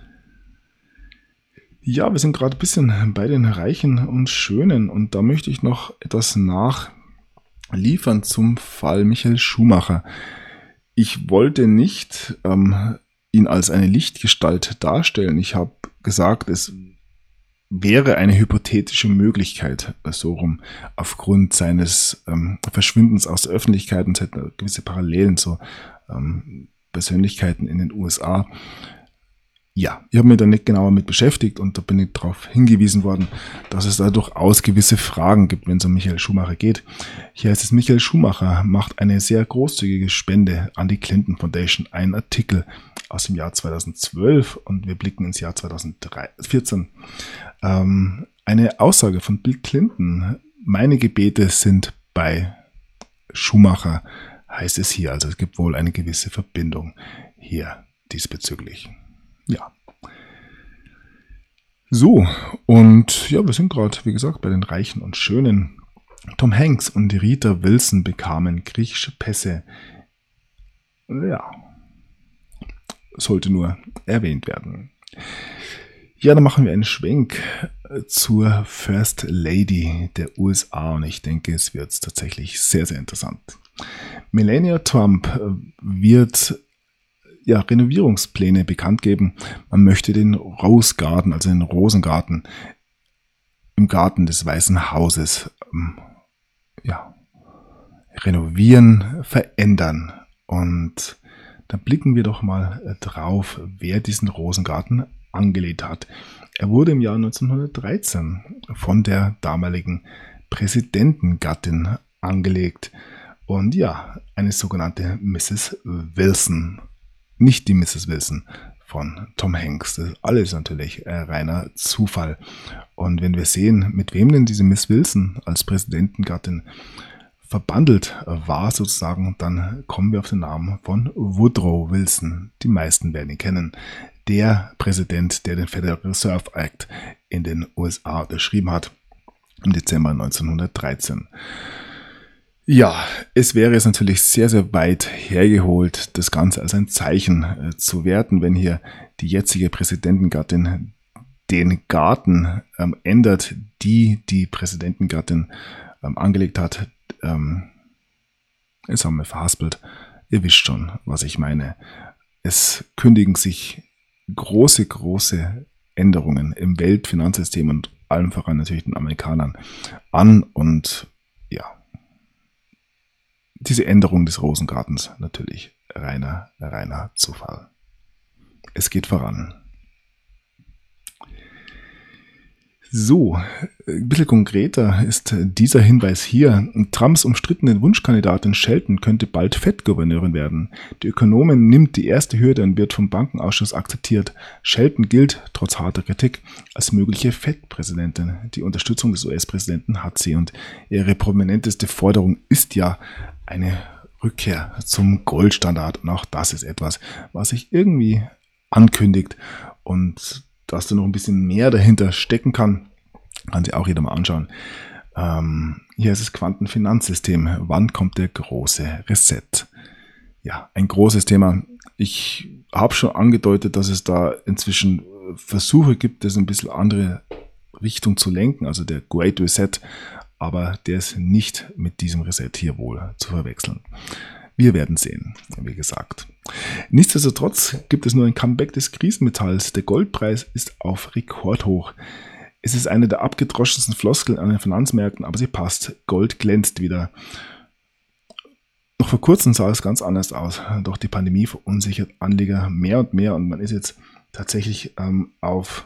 Ja, wir sind gerade ein bisschen bei den Reichen und Schönen und da möchte ich noch etwas nachliefern zum Fall Michael Schumacher. Ich wollte nicht ihn als eine Lichtgestalt darstellen. Ich habe gesagt, es wäre eine hypothetische Möglichkeit, so rum, aufgrund seines Verschwindens aus der Öffentlichkeit, und es hätte gewisse Parallelen zu Persönlichkeiten in den USA. Ja, ich habe mich da nicht genauer mit beschäftigt und da bin ich darauf hingewiesen worden, dass es da durchaus gewisse Fragen gibt, wenn es um Michael Schumacher geht. Hier heißt es, Michael Schumacher macht eine sehr großzügige Spende an die Clinton Foundation. Ein Artikel aus dem Jahr 2012 und wir blicken ins Jahr 2014. Eine Aussage von Bill Clinton. Meine Gebete sind bei Schumacher, heißt es hier. Also es gibt wohl eine gewisse Verbindung hier diesbezüglich. Ja. So, und ja, wir sind gerade, wie gesagt, bei den Reichen und Schönen. Tom Hanks und Rita Wilson bekamen griechische Pässe. Ja, sollte nur erwähnt werden. Ja, dann machen wir einen Schwenk zur First Lady der USA und ich denke, es wird tatsächlich sehr, sehr interessant. Melania Trump wird Renovierungspläne bekannt geben. Man möchte den Rose Garden, also den Rosengarten im Garten des Weißen Hauses renovieren, verändern. Und da blicken wir doch mal drauf, wer diesen Rosengarten angelegt hat. Er wurde im Jahr 1913 von der damaligen Präsidentengattin angelegt. Und ja, eine sogenannte Mrs. Wilson. Nicht die Mrs. Wilson von Tom Hanks. Das ist alles natürlich reiner Zufall. Und wenn wir sehen, mit wem denn diese Miss Wilson als Präsidentengattin verbandelt war sozusagen, dann kommen wir auf den Namen von Woodrow Wilson. Die meisten werden ihn kennen. Der Präsident, der den Federal Reserve Act in den USA unterschrieben hat im Dezember 1913. Ja, es wäre jetzt natürlich sehr, sehr weit hergeholt, das Ganze als ein Zeichen zu werten, wenn hier die jetzige Präsidentengattin den Garten ändert, die Präsidentengattin angelegt hat. Jetzt haben wir verhaspelt. Ihr wisst schon, was ich meine. Es kündigen sich große Änderungen im Weltfinanzsystem und allem voran natürlich den Amerikanern an. Und ja, diese Änderung des Rosengartens natürlich reiner Zufall. Es geht voran. So, ein bisschen konkreter ist dieser Hinweis hier. Trumps umstrittene Wunschkandidatin Shelton könnte bald Fed-Gouverneurin werden. Die Ökonomin nimmt die erste Hürde und wird vom Bankenausschuss akzeptiert. Shelton gilt, trotz harter Kritik, als mögliche Fed-Präsidentin. Die Unterstützung des US-Präsidenten hat sie und ihre prominenteste Forderung ist ja eine Rückkehr zum Goldstandard. Und auch das ist etwas, was sich irgendwie ankündigt und dass da noch ein bisschen mehr dahinter stecken kann sich auch jeder mal anschauen. Hier ist das Quantenfinanzsystem. Wann kommt der große Reset? Ja, ein großes Thema. Ich habe schon angedeutet, dass es da inzwischen Versuche gibt, das ein bisschen andere Richtung zu lenken, also der Great Reset, aber der ist nicht mit diesem Reset hier wohl zu verwechseln. Wir werden sehen, wie gesagt. Nichtsdestotrotz gibt es nur ein Comeback des Krisenmetalls. Der Goldpreis ist auf Rekordhoch. Es ist eine der abgedroschensten Floskeln an den Finanzmärkten, aber sie passt. Gold glänzt wieder. Noch vor kurzem sah es ganz anders aus. Doch die Pandemie verunsichert Anleger mehr und mehr und man ist jetzt tatsächlich auf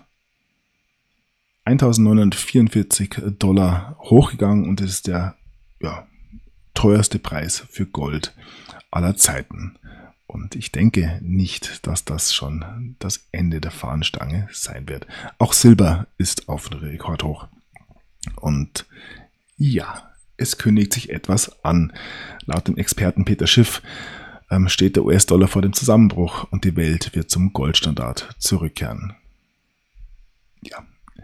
$1.944 hochgegangen und das ist der teuerste Preis für Gold aller Zeiten. Und ich denke nicht, dass das schon das Ende der Fahnenstange sein wird. Auch Silber ist auf Rekordhoch. Und ja, es kündigt sich etwas an. Laut dem Experten Peter Schiff steht der US-Dollar vor dem Zusammenbruch und die Welt wird zum Goldstandard zurückkehren. Ja.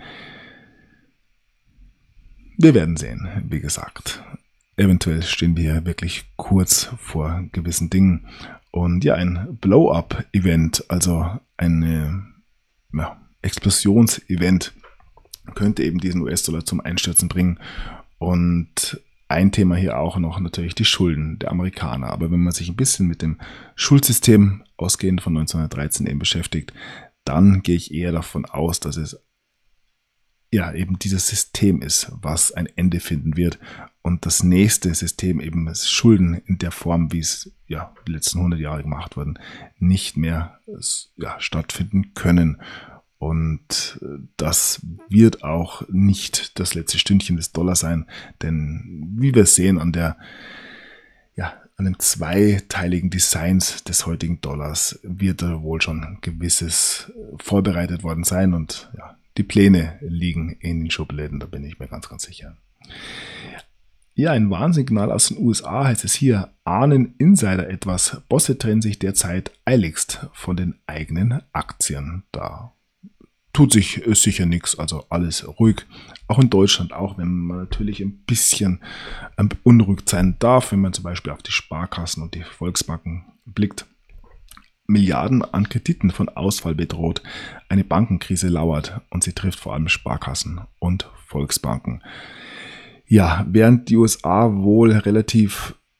Wir werden sehen, wie gesagt. Eventuell stehen wir hier wirklich kurz vor gewissen Dingen. Und ja, ein Blow-up-Event, also ein Explosionsevent, könnte eben diesen US-Dollar zum Einstürzen bringen. Und ein Thema hier auch noch natürlich die Schulden der Amerikaner. Aber wenn man sich ein bisschen mit dem Schuldsystem ausgehend von 1913 eben beschäftigt, dann gehe ich eher davon aus, dass es ja eben dieses System ist, was ein Ende finden wird und das nächste System eben das Schulden in der Form, wie es die letzten 100 Jahre gemacht wurden, nicht mehr stattfinden können. Und das wird auch nicht das letzte Stündchen des Dollars sein, denn wie wir sehen an dem zweiteiligen Designs des heutigen Dollars wird da wohl schon gewisses vorbereitet worden sein und die Pläne liegen in den Schubläden, da bin ich mir ganz sicher. Ja, ein Warnsignal aus den USA heißt es hier, ahnen Insider etwas, Bosse trennen sich derzeit eiligst von den eigenen Aktien. Da tut sich sicher nichts, also alles ruhig. Auch in Deutschland, auch wenn man natürlich ein bisschen beunruhigt sein darf, wenn man zum Beispiel auf die Sparkassen und die Volksbanken blickt. Milliarden an Krediten von Ausfall bedroht. Eine Bankenkrise lauert und sie trifft vor allem Sparkassen und Volksbanken. Ja, während die USA wohl relativ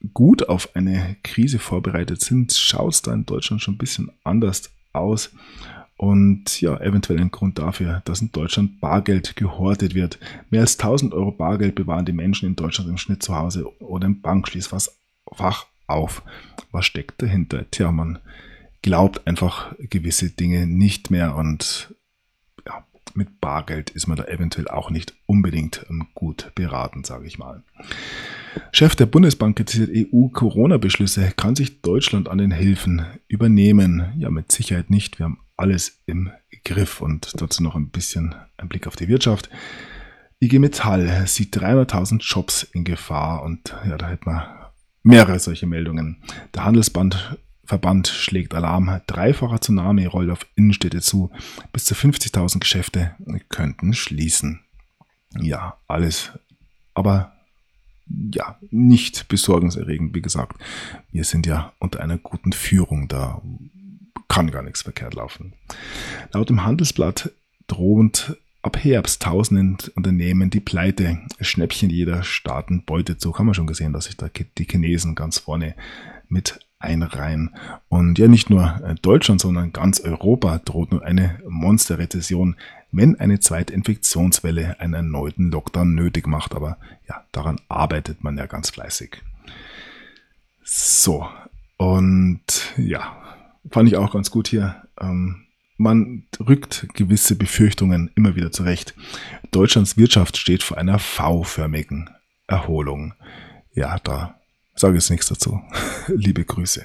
gut auf eine Krise vorbereitet sind, schaut es da in Deutschland schon ein bisschen anders aus. Und ja, eventuell ein Grund dafür, dass in Deutschland Bargeld gehortet wird. Mehr als 1000 Euro Bargeld bewahren die Menschen in Deutschland im Schnitt zu Hause oder im Bankschließfach auf. Was steckt dahinter? Tja, man glaubt einfach gewisse Dinge nicht mehr und ja, mit Bargeld ist man da eventuell auch nicht unbedingt gut beraten, sage ich mal. Chef der Bundesbank kritisiert EU-Corona-Beschlüsse. Kann sich Deutschland an den Hilfen übernehmen? Ja, mit Sicherheit nicht. Wir haben alles im Griff und dazu noch ein bisschen ein Blick auf die Wirtschaft. IG Metall sieht 300.000 Jobs in Gefahr und ja, da hätten wir mehrere solche Meldungen. Der Handelsverband schlägt Alarm. Dreifacher Tsunami rollt auf Innenstädte zu. Bis zu 50.000 Geschäfte könnten schließen. Ja, alles, aber ja, nicht besorgniserregend, wie gesagt. Wir sind ja unter einer guten Führung, da kann gar nichts verkehrt laufen. Laut dem Handelsblatt droht ab Herbst tausenden Unternehmen die Pleite. Schnäppchen jeder Staaten Beutezug. Haben wir schon gesehen, dass sich da die Chinesen ganz vorne mit einreihen. Und ja, nicht nur Deutschland, sondern ganz Europa droht nun eine Monsterrezession, wenn eine zweite Infektionswelle einen erneuten Lockdown nötig macht. Aber ja, daran arbeitet man ja ganz fleißig. So, und ja, fand ich auch ganz gut hier. Man rückt gewisse Befürchtungen immer wieder zurecht. Deutschlands Wirtschaft steht vor einer V-förmigen Erholung. Ja, da sage ich jetzt nichts dazu. Liebe Grüße.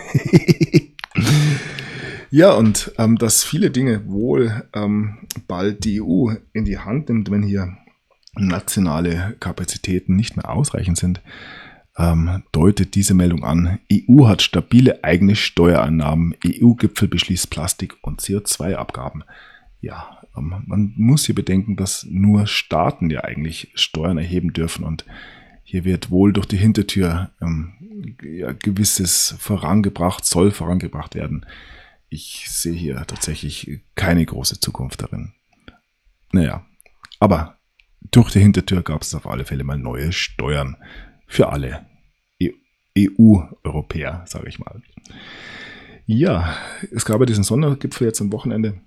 Ja, und dass viele Dinge wohl bald die EU in die Hand nimmt, wenn hier nationale Kapazitäten nicht mehr ausreichend sind, deutet diese Meldung an. EU hat stabile eigene Steuereinnahmen. EU-Gipfel beschließt Plastik- und CO2-Abgaben. Ja, man muss hier bedenken, dass nur Staaten ja eigentlich Steuern erheben dürfen und hier wird wohl durch die Hintertür ja, gewisses soll vorangebracht werden. Ich sehe hier tatsächlich keine große Zukunft darin. Naja, aber durch die Hintertür gab es auf alle Fälle mal neue Steuern für alle EU-Europäer, sage ich mal. Ja, es gab ja diesen Sondergipfel jetzt am Wochenende.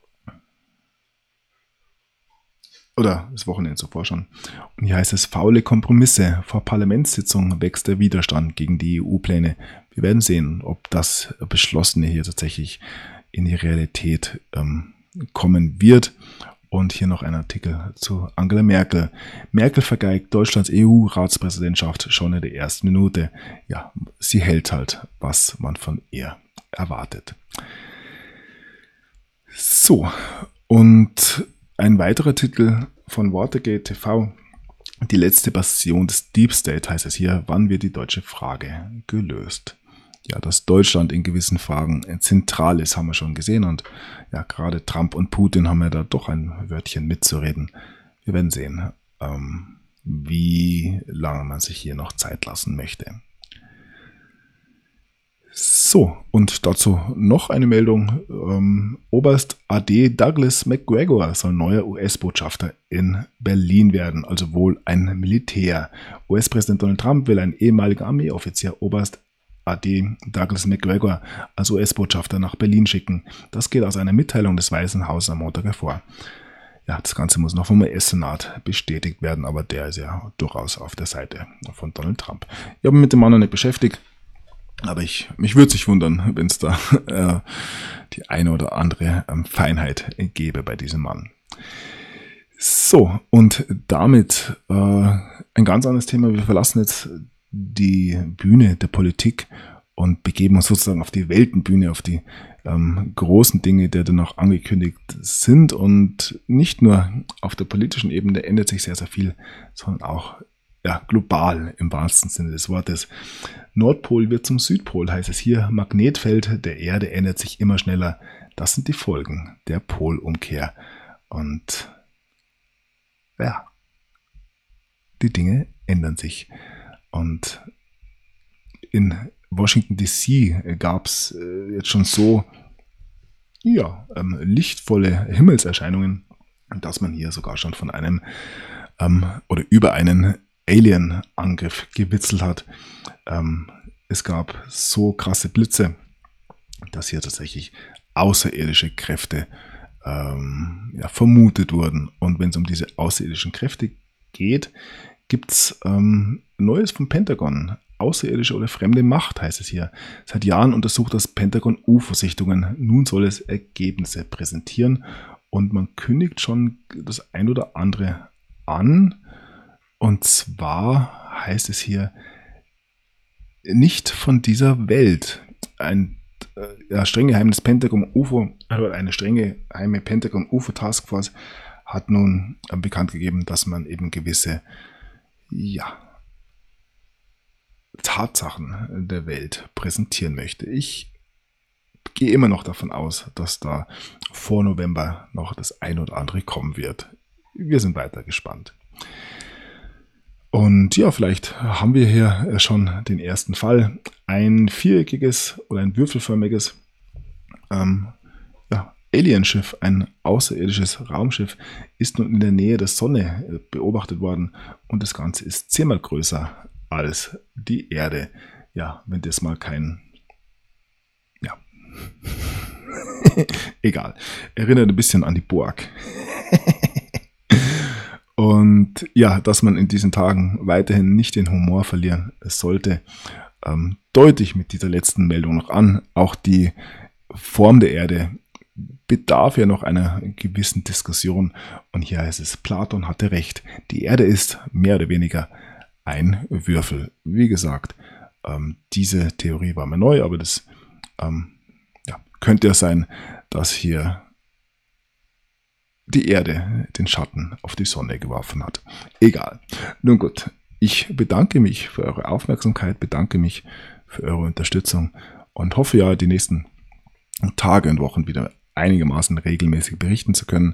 Oder das Wochenende zuvor schon. Und hier heißt es, faule Kompromisse. Vor Parlamentssitzung wächst der Widerstand gegen die EU-Pläne. Wir werden sehen, ob das Beschlossene hier tatsächlich in die Realität kommen wird. Und hier noch ein Artikel zu Angela Merkel. Merkel vergeigt Deutschlands EU-Ratspräsidentschaft schon in der ersten Minute. Ja, sie hält halt, was man von ihr erwartet. So, und ein weiterer Titel von Watergate TV. Die letzte Bastion des Deep State heißt es hier. Wann wird die deutsche Frage gelöst? Ja, dass Deutschland in gewissen Fragen zentral ist, haben wir schon gesehen. Und ja, gerade Trump und Putin haben ja da doch ein Wörtchen mitzureden. Wir werden sehen, wie lange man sich hier noch Zeit lassen möchte. So, und dazu noch eine Meldung. Oberst AD Douglas McGregor soll neuer US-Botschafter in Berlin werden, also wohl ein Militär. US-Präsident Donald Trump will einen ehemaligen Armeeoffizier, Oberst AD Douglas McGregor, als US-Botschafter nach Berlin schicken. Das geht aus einer Mitteilung des Weißen Hauses am Montag hervor. Ja, das Ganze muss noch vom US-Senat bestätigt werden, aber der ist ja durchaus auf der Seite von Donald Trump. Ich habe mich mit dem Mann noch nicht beschäftigt, aber mich würde sich wundern, wenn es da die eine oder andere Feinheit gäbe bei diesem Mann. So, und damit ein ganz anderes Thema. Wir verlassen jetzt die Bühne der Politik und begeben uns sozusagen auf die Weltenbühne, auf die großen Dinge, die dann noch angekündigt sind. Und nicht nur auf der politischen Ebene ändert sich sehr, sehr viel, sondern auch global im wahrsten Sinne des Wortes. Nordpol wird zum Südpol, heißt es hier. Magnetfeld der Erde ändert sich immer schneller. Das sind die Folgen der Polumkehr. Und ja, die Dinge ändern sich. Und in Washington DC gab es jetzt schon so lichtvolle Himmelserscheinungen, dass man hier sogar schon von einem oder über einen Alien-Angriff gewitzelt hat. Es gab so krasse Blitze, dass hier tatsächlich außerirdische Kräfte vermutet wurden. Und wenn es um diese außerirdischen Kräfte geht, gibt es Neues vom Pentagon. Außerirdische oder fremde Macht heißt es hier. Seit Jahren untersucht das Pentagon UFO-Sichtungen. Nun soll es Ergebnisse präsentieren und man kündigt schon das ein oder andere an. Und zwar heißt es hier, nicht von dieser Welt. Ein streng geheimes Pentagon UFO, oder eine strenge geheime Pentagon UFO Taskforce hat nun bekannt gegeben, dass man eben gewisse Tatsachen der Welt präsentieren möchte. Ich gehe immer noch davon aus, dass da vor November noch das ein oder andere kommen wird. Wir sind weiter gespannt. Und ja, vielleicht haben wir hier schon den ersten Fall. Ein viereckiges oder ein würfelförmiges Alienschiff, ein außerirdisches Raumschiff, ist nun in der Nähe der Sonne beobachtet worden und das Ganze ist 10-mal größer als die Erde. Ja, wenn das mal kein... Ja. Egal. Erinnert ein bisschen an die Borg. Und ja, dass man in diesen Tagen weiterhin nicht den Humor verlieren sollte, deute ich mit dieser letzten Meldung noch an. Auch die Form der Erde bedarf ja noch einer gewissen Diskussion. Und hier heißt es, Platon hatte recht. Die Erde ist mehr oder weniger ein Würfel. Wie gesagt, diese Theorie war mir neu, aber das könnte ja sein, dass hier die Erde den Schatten auf die Sonne geworfen hat. Egal. Nun gut, ich bedanke mich für eure Aufmerksamkeit, bedanke mich für eure Unterstützung und hoffe ja, die nächsten Tage und Wochen wieder einigermaßen regelmäßig berichten zu können.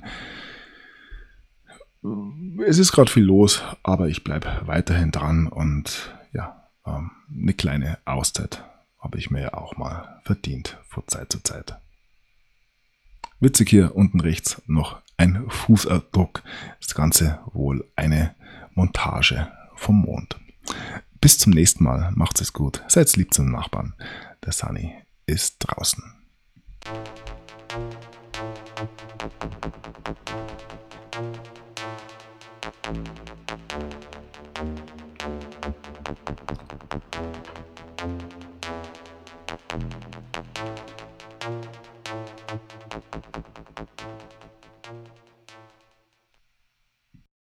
Es ist gerade viel los, aber ich bleibe weiterhin dran und eine kleine Auszeit habe ich mir ja auch mal verdient von Zeit zu Zeit. Witzig hier unten rechts noch ein Fußabdruck. Das Ganze wohl eine Montage vom Mond. Bis zum nächsten Mal. Macht's es gut. Seid lieb zum Nachbarn. Der Sunny ist draußen.